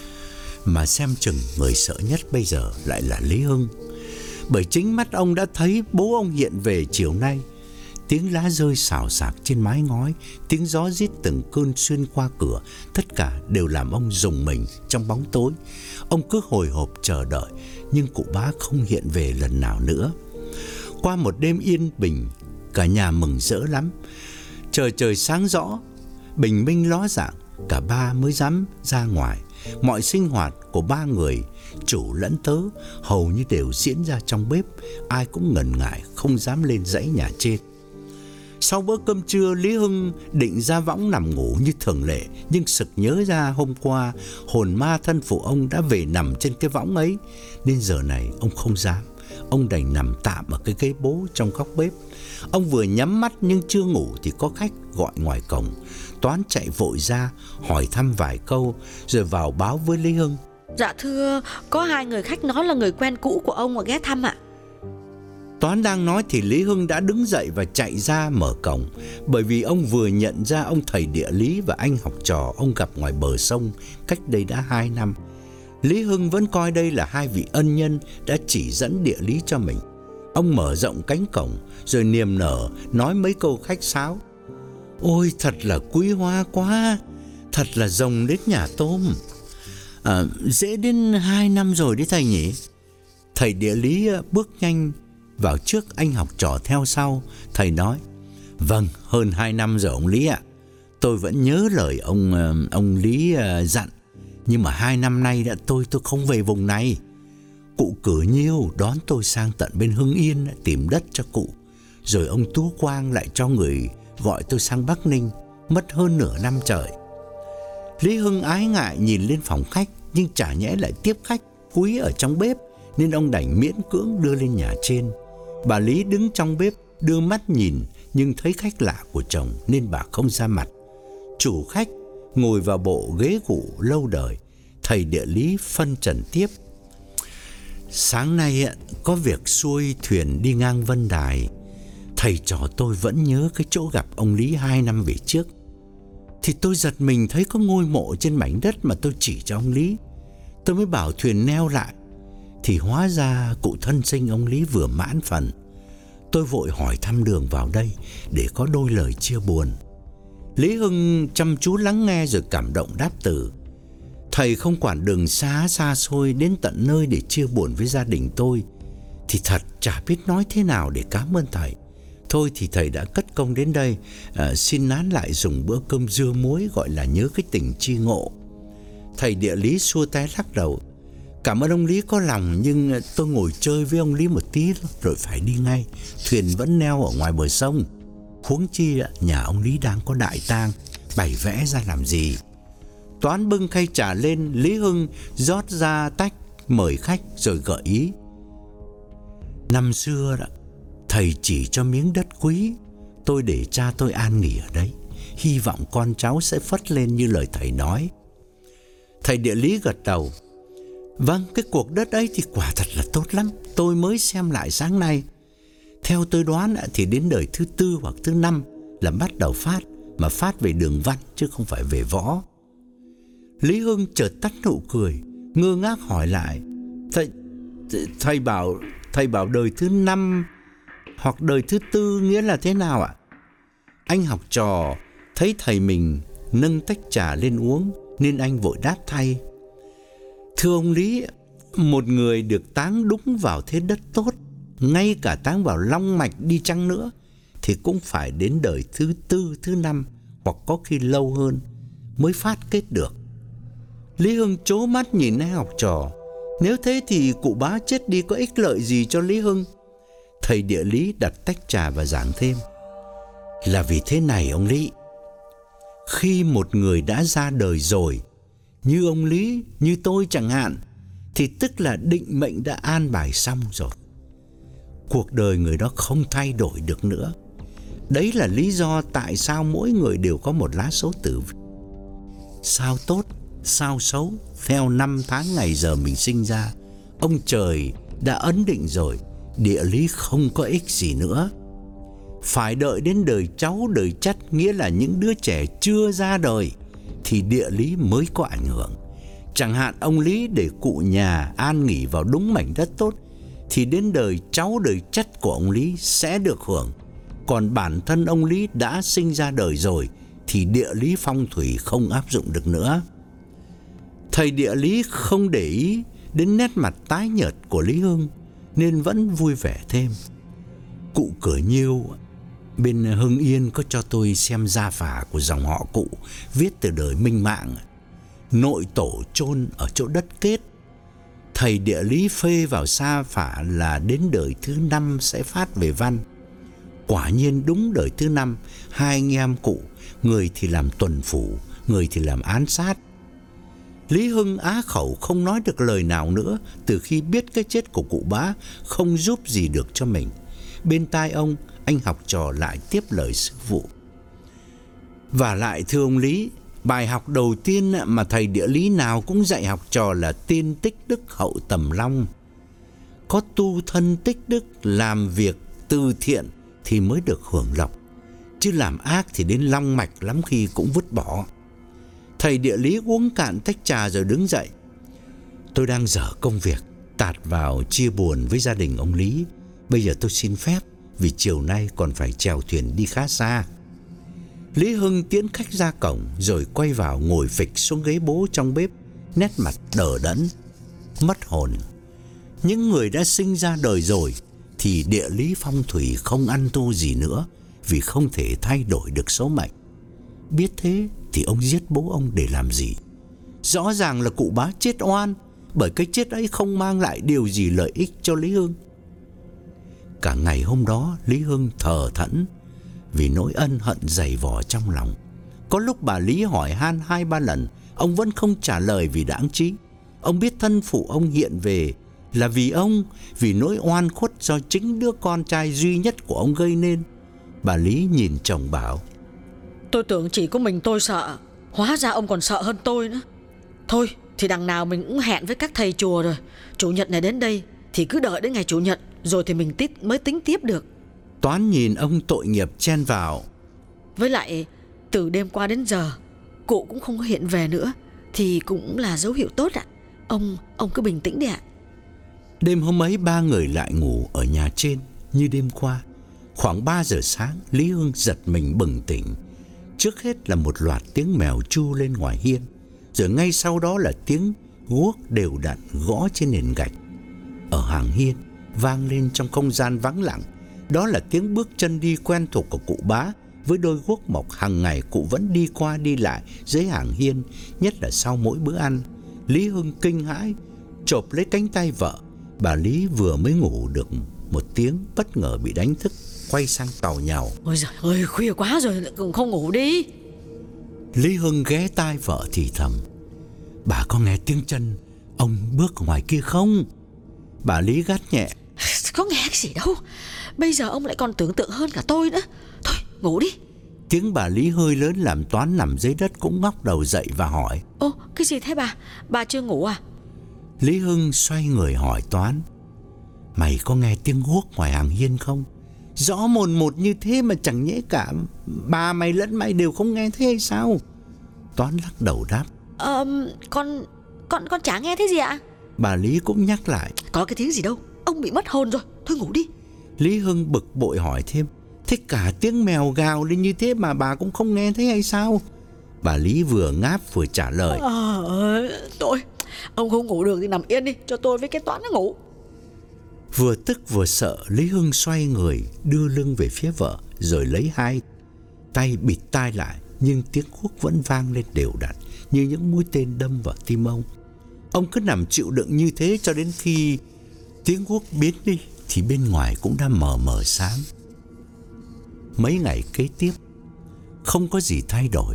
Mà xem chừng người sợ nhất bây giờ lại là Lý Hưng, bởi chính mắt ông đã thấy bố ông hiện về chiều nay. Tiếng lá rơi xào xạc trên mái ngói, tiếng gió rít từng cơn xuyên qua cửa, tất cả đều làm ông rùng mình trong bóng tối. Ông cứ hồi hộp chờ đợi, nhưng cụ bá không hiện về lần nào nữa. Qua một đêm yên bình, cả nhà mừng rỡ lắm. Trời trời sáng rõ, bình minh ló dạng, cả ba mới dám ra ngoài. Mọi sinh hoạt của ba người, chủ lẫn tớ, hầu như đều diễn ra trong bếp. Ai cũng ngần ngại không dám lên dãy nhà trên. Sau bữa cơm trưa, Lý Hưng định ra võng nằm ngủ như thường lệ, nhưng sực nhớ ra hôm qua hồn ma thân phụ ông đã về nằm trên cái võng ấy, nên giờ này ông không dám. Ông đành nằm tạm ở cái ghế bố trong góc bếp. Ông vừa nhắm mắt nhưng chưa ngủ thì có khách gọi ngoài cổng. Toán chạy vội ra hỏi thăm vài câu rồi vào báo với Lý Hưng: Dạ thưa, có hai người khách nói là người quen cũ của ông mà ghé thăm ạ. Toán đang nói thì Lý Hưng đã đứng dậy và chạy ra mở cổng, bởi vì ông vừa nhận ra ông thầy địa lý và anh học trò ông gặp ngoài bờ sông cách đây đã hai năm. Lý Hưng vẫn coi đây là hai vị ân nhân đã chỉ dẫn địa lý cho mình. Ông mở rộng cánh cổng rồi niềm nở nói mấy câu khách sáo: Ôi thật là quý hóa quá, thật là rồng đến nhà tôm. À, dễ đến hai năm rồi đấy thầy nhỉ? Thầy địa lý bước nhanh vào trước, anh học trò theo sau. Thầy nói: Vâng, hơn hai năm rồi ông Lý ạ. Tôi vẫn nhớ lời ông ông Lý dặn, nhưng mà hai năm nay đã tôi tôi không về vùng này. Cụ Cử Nhiêu đón tôi sang tận bên Hưng Yên tìm đất cho cụ, rồi ông Tú Quang lại cho người gọi tôi sang Bắc Ninh, mất hơn nửa năm trời. Lý Hưng ái ngại nhìn lên phòng khách, nhưng chả nhẽ lại tiếp khách quý ở trong bếp, nên ông đành miễn cưỡng đưa lên nhà trên. Bà Lý đứng trong bếp đưa mắt nhìn, nhưng thấy khách lạ của chồng nên bà không ra mặt. Chủ khách ngồi vào bộ ghế gụ lâu đời. Thầy địa lý phân trần tiếp: Sáng nay có việc xuôi thuyền đi ngang Vân Đài. Thầy trò tôi vẫn nhớ cái chỗ gặp ông Lý hai năm về trước. Thì tôi giật mình thấy có ngôi mộ trên mảnh đất mà tôi chỉ cho ông Lý. Tôi mới bảo thuyền neo lại, thì hóa ra cụ thân sinh ông Lý vừa mãn phần. Tôi vội hỏi thăm đường vào đây để có đôi lời chia buồn. Lý Hưng chăm chú lắng nghe rồi cảm động đáp từ: Thầy không quản đường xa xa xôi đến tận nơi để chia buồn với gia đình tôi, thì thật chả biết nói thế nào để cảm ơn thầy. Thôi thì thầy đã cất công đến đây, à, xin nán lại dùng bữa cơm dưa muối gọi là nhớ cái tình chi ngộ. Thầy địa lý xua tay lắc đầu: Cảm ơn ông Lý có lòng, nhưng tôi ngồi chơi với ông Lý một tí rồi phải đi ngay. Thuyền vẫn neo ở ngoài bờ sông. Huống chi nhà ông Lý đang có đại tang, bày vẽ ra làm gì. Toán bưng khay trà lên, Lý Hưng rót ra tách mời khách rồi gợi ý. Năm xưa đó, thầy chỉ cho miếng đất quý, tôi để cha tôi an nghỉ ở đấy. Hy vọng con cháu sẽ phất lên như lời thầy nói. Thầy địa lý gật đầu. Vâng, cái cuộc đất ấy thì quả thật là tốt lắm. Tôi mới xem lại sáng nay. Theo tôi đoán thì đến đời thứ tư hoặc thứ năm là bắt đầu phát, mà phát về đường văn chứ không phải về võ. Lý Hưng chợt tắt nụ cười, ngơ ngác hỏi lại. Thầy, thầy bảo thầy bảo đời thứ năm hoặc đời thứ tư nghĩa là thế nào ạ? Anh học trò thấy thầy mình nâng tách trà lên uống nên anh vội đáp thay. Thưa ông Lý, một người được táng đúng vào thế đất tốt, ngay cả táng vào long mạch đi chăng nữa, thì cũng phải đến đời thứ tư, thứ năm hoặc có khi lâu hơn mới phát kết được. Lý Hưng trố mắt nhìn anh học trò. Nếu thế thì cụ bá chết đi có ích lợi gì cho Lý Hưng? Thầy địa lý đặt tách trà và giảng thêm. Là vì thế này ông Lý. Khi một người đã ra đời rồi, như ông Lý, như tôi chẳng hạn, thì tức là định mệnh đã an bài xong rồi. Cuộc đời người đó không thay đổi được nữa. Đấy là lý do tại sao mỗi người đều có một lá số tử. Sao tốt, sao xấu, theo năm tháng ngày giờ mình sinh ra, ông trời đã ấn định rồi, địa lý không có ích gì nữa. Phải đợi đến đời cháu, đời chắt, nghĩa là những đứa trẻ chưa ra đời, thì địa lý mới có ảnh hưởng. Chẳng hạn ông Lý để cụ nhà an nghỉ vào đúng mảnh đất tốt, thì đến đời cháu, đời chắt của ông Lý sẽ được hưởng. Còn bản thân ông Lý đã sinh ra đời rồi, thì địa lý phong thủy không áp dụng được nữa. Thầy địa lý không để ý đến nét mặt tái nhợt của Lý Hưng, nên vẫn vui vẻ thêm. Cụ Cửa Nhiêu bên Hưng Yên có cho tôi xem gia phả của dòng họ cụ, viết từ đời Minh Mạng. Nội tổ chôn ở chỗ đất Kết. Thầy địa lý phê vào gia phả là đến đời thứ năm sẽ phát về văn. Quả nhiên đúng đời thứ năm, hai anh em cụ, người thì làm tuần phủ, người thì làm án sát. Lý Hưng á khẩu không nói được lời nào nữa từ khi biết cái chết của cụ bá không giúp gì được cho mình. Bên tai ông, anh học trò lại tiếp lời sư phụ. Và lại thưa ông Lý, bài học đầu tiên mà thầy địa lý nào cũng dạy học trò là tiên tích đức hậu tầm long. Có tu thân tích đức, làm việc từ thiện thì mới được hưởng lộc, chứ làm ác thì đến long mạch lắm khi cũng vứt bỏ. Thầy địa lý uống cạn tách trà rồi đứng dậy. Tôi đang dở công việc, tạt vào chia buồn với gia đình ông Lý. Bây giờ tôi xin phép, vì chiều nay còn phải chèo thuyền đi khá xa. Lý Hưng tiễn khách ra cổng rồi quay vào ngồi phịch xuống ghế bố trong bếp, nét mặt đờ đẫn, mất hồn. Những người đã sinh ra đời rồi thì địa lý phong thủy không ăn thua gì nữa, vì không thể thay đổi được số mệnh. Biết thế thì ông giết bố ông để làm gì? Rõ ràng là cụ bá chết oan, bởi cái chết ấy không mang lại điều gì lợi ích cho Lý Hưng. Cả ngày hôm đó Lý Hưng thờ thẫn vì nỗi ân hận dày vò trong lòng. Có lúc bà Lý hỏi han hai ba lần, ông vẫn không trả lời vì đáng trí. Ông biết thân phụ ông hiện về là vì ông, vì nỗi oan khuất do chính đứa con trai duy nhất của ông gây nên. Bà Lý nhìn chồng bảo: Tôi tưởng chỉ có mình tôi sợ, hóa ra ông còn sợ hơn tôi nữa. Thôi thì đằng nào mình cũng hẹn với các thầy chùa rồi. Chủ nhật này đến đây thì cứ đợi đến ngày chủ nhật, rồi thì mình tít mới tính tiếp được. Toán nhìn ông tội nghiệp chen vào: Với lại từ đêm qua đến giờ cụ cũng không có hiện về nữa, thì cũng là dấu hiệu tốt ạ. Ông ông cứ bình tĩnh đi ạ. Đêm hôm ấy ba người lại ngủ ở nhà trên như đêm qua. Khoảng ba giờ sáng, Lý Hưng giật mình bừng tỉnh. Trước hết là một loạt tiếng mèo tru lên ngoài hiên, rồi ngay sau đó là tiếng guốc đều đặn gõ trên nền gạch. Ở hàng hiên vang lên trong không gian vắng lặng, đó là tiếng bước chân đi quen thuộc của cụ bá với đôi guốc mộc hàng ngày cụ vẫn đi qua đi lại dưới hàng hiên, nhất là sau mỗi bữa ăn. Lý Hưng kinh hãi, chộp lấy cánh tay vợ. Bà Lý vừa mới ngủ được một tiếng, bất ngờ bị đánh thức, quay sang tàu nhàu. Ôi giời ơi, khuya quá rồi cũng không ngủ đi. Lý Hưng ghé tai vợ thì thầm: bà có nghe tiếng chân ông bước ở ngoài kia không? Bà Lý gắt nhẹ: có nghe cái gì đâu, bây giờ ông lại còn tưởng tượng hơn cả tôi nữa. Thôi ngủ đi. Tiếng bà Lý hơi lớn làm Toán nằm dưới đất cũng ngóc đầu dậy và hỏi: Ô, cái gì thế bà? Bà chưa ngủ à? Lý Hưng xoay người hỏi Toán: mày có nghe tiếng guốc ngoài hàng hiên không? Rõ mồn một như thế mà chẳng nhẽ cả bà mày lẫn mày đều không nghe thấy hay sao? Toán lắc đầu đáp: Ờ, con, con, con chả nghe thấy gì ạ. Bà Lý cũng nhắc lại: có cái tiếng gì đâu, ông bị mất hồn rồi, thôi ngủ đi. Lý Hưng bực bội hỏi thêm: thế cả tiếng mèo gào lên như thế mà bà cũng không nghe thấy hay sao? Bà Lý vừa ngáp vừa trả lời: Ờ, tôi, ông không ngủ được thì nằm yên đi, cho tôi với cái Toán nó ngủ. Vừa tức vừa sợ, Lý Hưng xoay người đưa lưng về phía vợ, rồi lấy hai tay bịt tai lại. Nhưng tiếng guốc vẫn vang lên đều đặn như những mũi tên đâm vào tim ông. Ông cứ nằm chịu đựng như thế cho đến khi tiếng guốc biến đi thì bên ngoài cũng đã mờ mờ sáng. Mấy ngày kế tiếp không có gì thay đổi.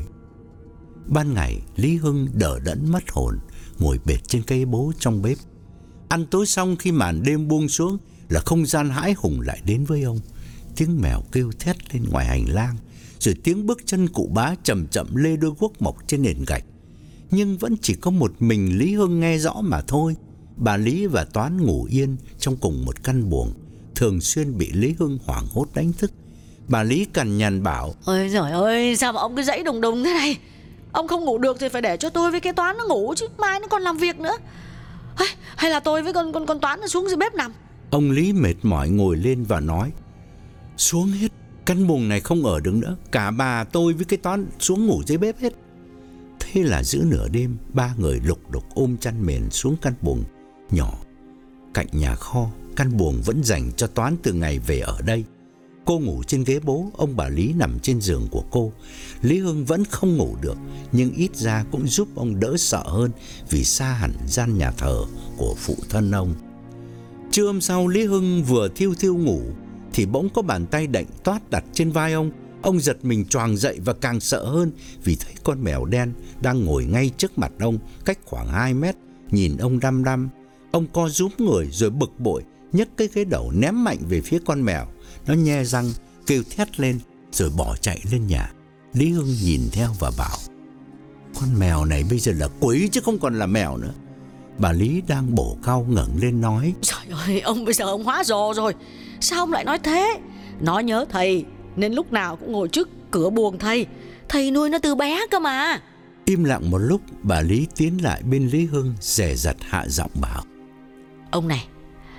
Ban ngày Lý Hưng đờ đẫn mất hồn, ngồi bệt trên cây bố trong bếp. Ăn tối xong, khi màn đêm buông xuống là không gian hãi hùng lại đến với ông. Tiếng mèo kêu thét lên ngoài hành lang, rồi tiếng bước chân cụ Bá chậm chậm lê đôi guốc mộc trên nền gạch. Nhưng vẫn chỉ có một mình Lý Hưng nghe rõ mà thôi. Bà Lý và Toán ngủ yên trong cùng một căn buồng, thường xuyên bị Lý Hưng hoảng hốt đánh thức. Bà Lý cằn nhằn bảo: ôi giời ơi, sao mà ông cứ dãy đùng đùng thế này? Ông không ngủ được thì phải để cho tôi với cái Toán nó ngủ chứ, mai nó còn làm việc nữa. Hay, hay là tôi với con con con Toán nó xuống dưới bếp nằm. Ông Lý mệt mỏi ngồi lên và nói: xuống hết, căn buồng này không ở được nữa. Cả bà, tôi với cái Toán xuống ngủ dưới bếp hết. Thế là giữa nửa đêm, ba người lục đục ôm chăn mền xuống căn buồng nhỏ cạnh nhà kho. Căn buồng vẫn dành cho Toán từ ngày về ở đây. Cô ngủ trên ghế bố, ông bà Lý nằm trên giường của cô. Lý Hưng vẫn không ngủ được, nhưng ít ra cũng giúp ông đỡ sợ hơn vì xa hẳn gian nhà thờ của phụ thân ông. Trưa hôm sau, Lý Hưng vừa thiêu thiêu ngủ thì bỗng có bàn tay đạnh toát đặt trên vai ông. Ông giật mình choàng dậy và càng sợ hơn vì thấy con mèo đen đang ngồi ngay trước mặt ông, cách khoảng hai mét, nhìn ông đăm đăm. Ông co rúm người rồi bực bội nhấc cái ghế đầu ném mạnh về phía con mèo. Nó nhe răng kêu thét lên rồi bỏ chạy lên nhà. Lý Hưng nhìn theo và bảo: con mèo này bây giờ là quỷ chứ không còn là mèo nữa. Bà Lý đang bổ cau ngẩng lên nói: trời ơi, ông bây giờ ông hóa rồ rồi. Sao ông lại nói thế? Nó nhớ thầy nên lúc nào cũng ngồi trước cửa buồng thầy. Thầy nuôi nó từ bé cơ mà. Im lặng một lúc, bà Lý tiến lại bên Lý Hưng, dè dặt hạ giọng bảo: ông này,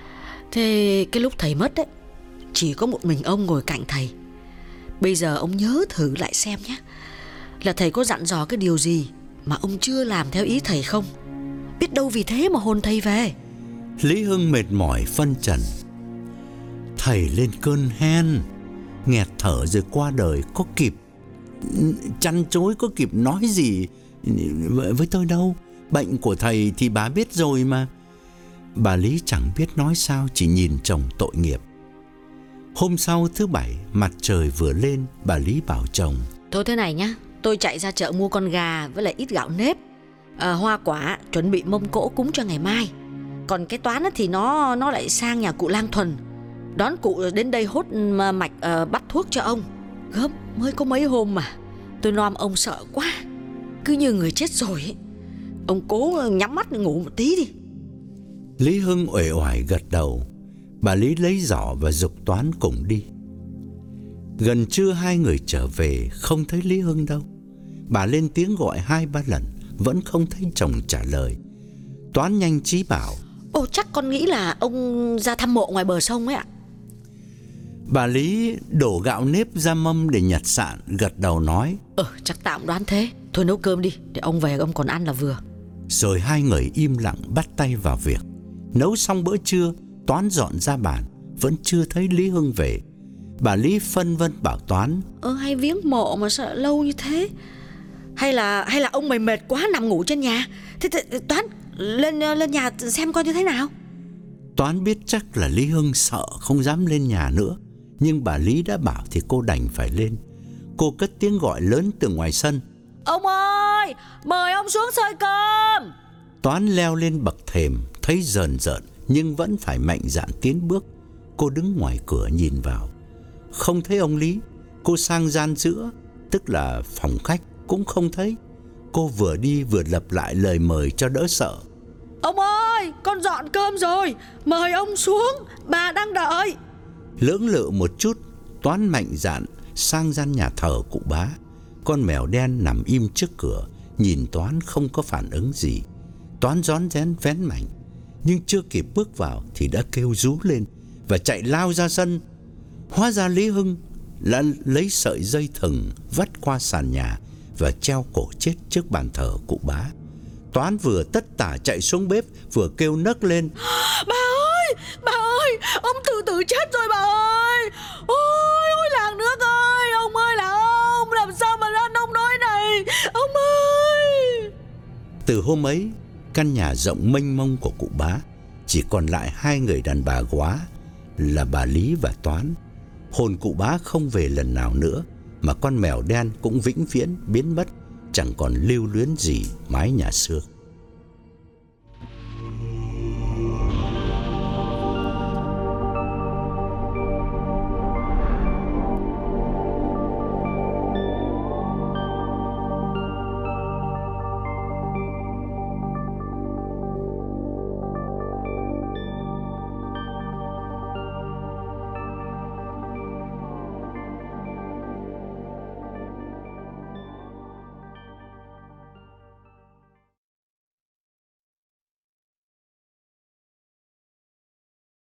thế cái lúc thầy mất ấy, chỉ có một mình ông ngồi cạnh thầy. Bây giờ ông nhớ thử lại xem nhé, là thầy có dặn dò cái điều gì mà ông chưa làm theo ý thầy không? Biết đâu vì thế mà hồn thầy về. Lý Hưng mệt mỏi phân trần: thầy lên cơn hen, nghẹt thở rồi qua đời, có kịp chăn chối, có kịp nói gì với tôi đâu. Bệnh của thầy thì bà biết rồi mà. Bà Lý chẳng biết nói sao, chỉ nhìn chồng tội nghiệp. Hôm sau thứ bảy, mặt trời vừa lên, bà Lý bảo chồng: thôi thế này nhá, tôi chạy ra chợ mua con gà với lại ít gạo nếp, à, hoa quả, chuẩn bị mâm cỗ cúng cho ngày mai. Còn cái Toán thì nó nó lại sang nhà cụ Lang Thuần, đón cụ đến đây hốt mạch, uh, bắt thuốc cho ông. Gớm, mới có mấy hôm mà tôi nom ông sợ quá, cứ như người chết rồi ấy. Ông cố nhắm mắt ngủ một tí đi. Lý Hưng uể oải gật đầu. Bà Lý lấy giỏ và giục Toán cùng đi. Gần trưa hai người trở về, không thấy Lý Hưng đâu. Bà lên tiếng gọi hai ba lần, vẫn không thấy chồng trả lời. Toán nhanh trí bảo: ồ, chắc con nghĩ là ông ra thăm mộ ngoài bờ sông ấy ạ. Bà Lý đổ gạo nếp ra mâm để nhặt sạn, gật đầu nói: Ờ, chắc tạm đoán thế. Thôi nấu cơm đi, để ông về ông còn ăn là vừa. Rồi hai người im lặng bắt tay vào việc. Nấu xong bữa trưa, Toán dọn ra bàn, vẫn chưa thấy Lý Hưng về. Bà Lý phân vân bảo Toán: Ơ, hay viếng mộ mà sao lâu như thế? Hay là hay là ông mày mệt quá nằm ngủ trên nhà? Thế, thế Toán, Lên lên nhà xem coi như thế nào. Toán biết chắc là Lý Hưng sợ không dám lên nhà nữa, nhưng bà Lý đã bảo thì cô đành phải lên. Cô cất tiếng gọi lớn từ ngoài sân: Ông ơi, mời ông xuống xơi cơm. Toán leo lên bậc thềm, thấy rờn rợn nhưng vẫn phải mạnh dạn tiến bước. Cô đứng ngoài cửa nhìn vào, không thấy ông Lý. Cô sang gian giữa, tức là phòng khách, cũng không thấy. Cô vừa đi vừa lặp lại lời mời cho đỡ sợ: Ông ơi, con dọn cơm rồi, mời ông xuống, bà đang đợi. Lưỡng lự một chút, Toán mạnh dạn sang gian nhà thờ cụ Bá. Con mèo đen nằm im trước cửa, nhìn Toán không có phản ứng gì. Toán rón rén vén mảnh, nhưng chưa kịp bước vào thì đã kêu rú lên và chạy lao ra sân. Hóa ra Lý Hưng đã lấy sợi dây thừng vắt qua sàn nhà và treo cổ chết trước bàn thờ cụ Bá. Toán vừa tất tả chạy xuống bếp vừa kêu nấc lên: Bà ơi, bà ơi, ông tự tử chết rồi bà ơi. Ôi, ôi làng nước ơi, ông ơi là ông, làm sao mà ra nông nỗi này, ông ơi. Từ hôm ấy, căn nhà rộng mênh mông của cụ Bá chỉ còn lại hai người đàn bà góa là bà Lý và Toán. Hồn cụ Bá không về lần nào nữa, mà con mèo đen cũng vĩnh viễn biến mất, chẳng còn lưu luyến gì mái nhà xưa.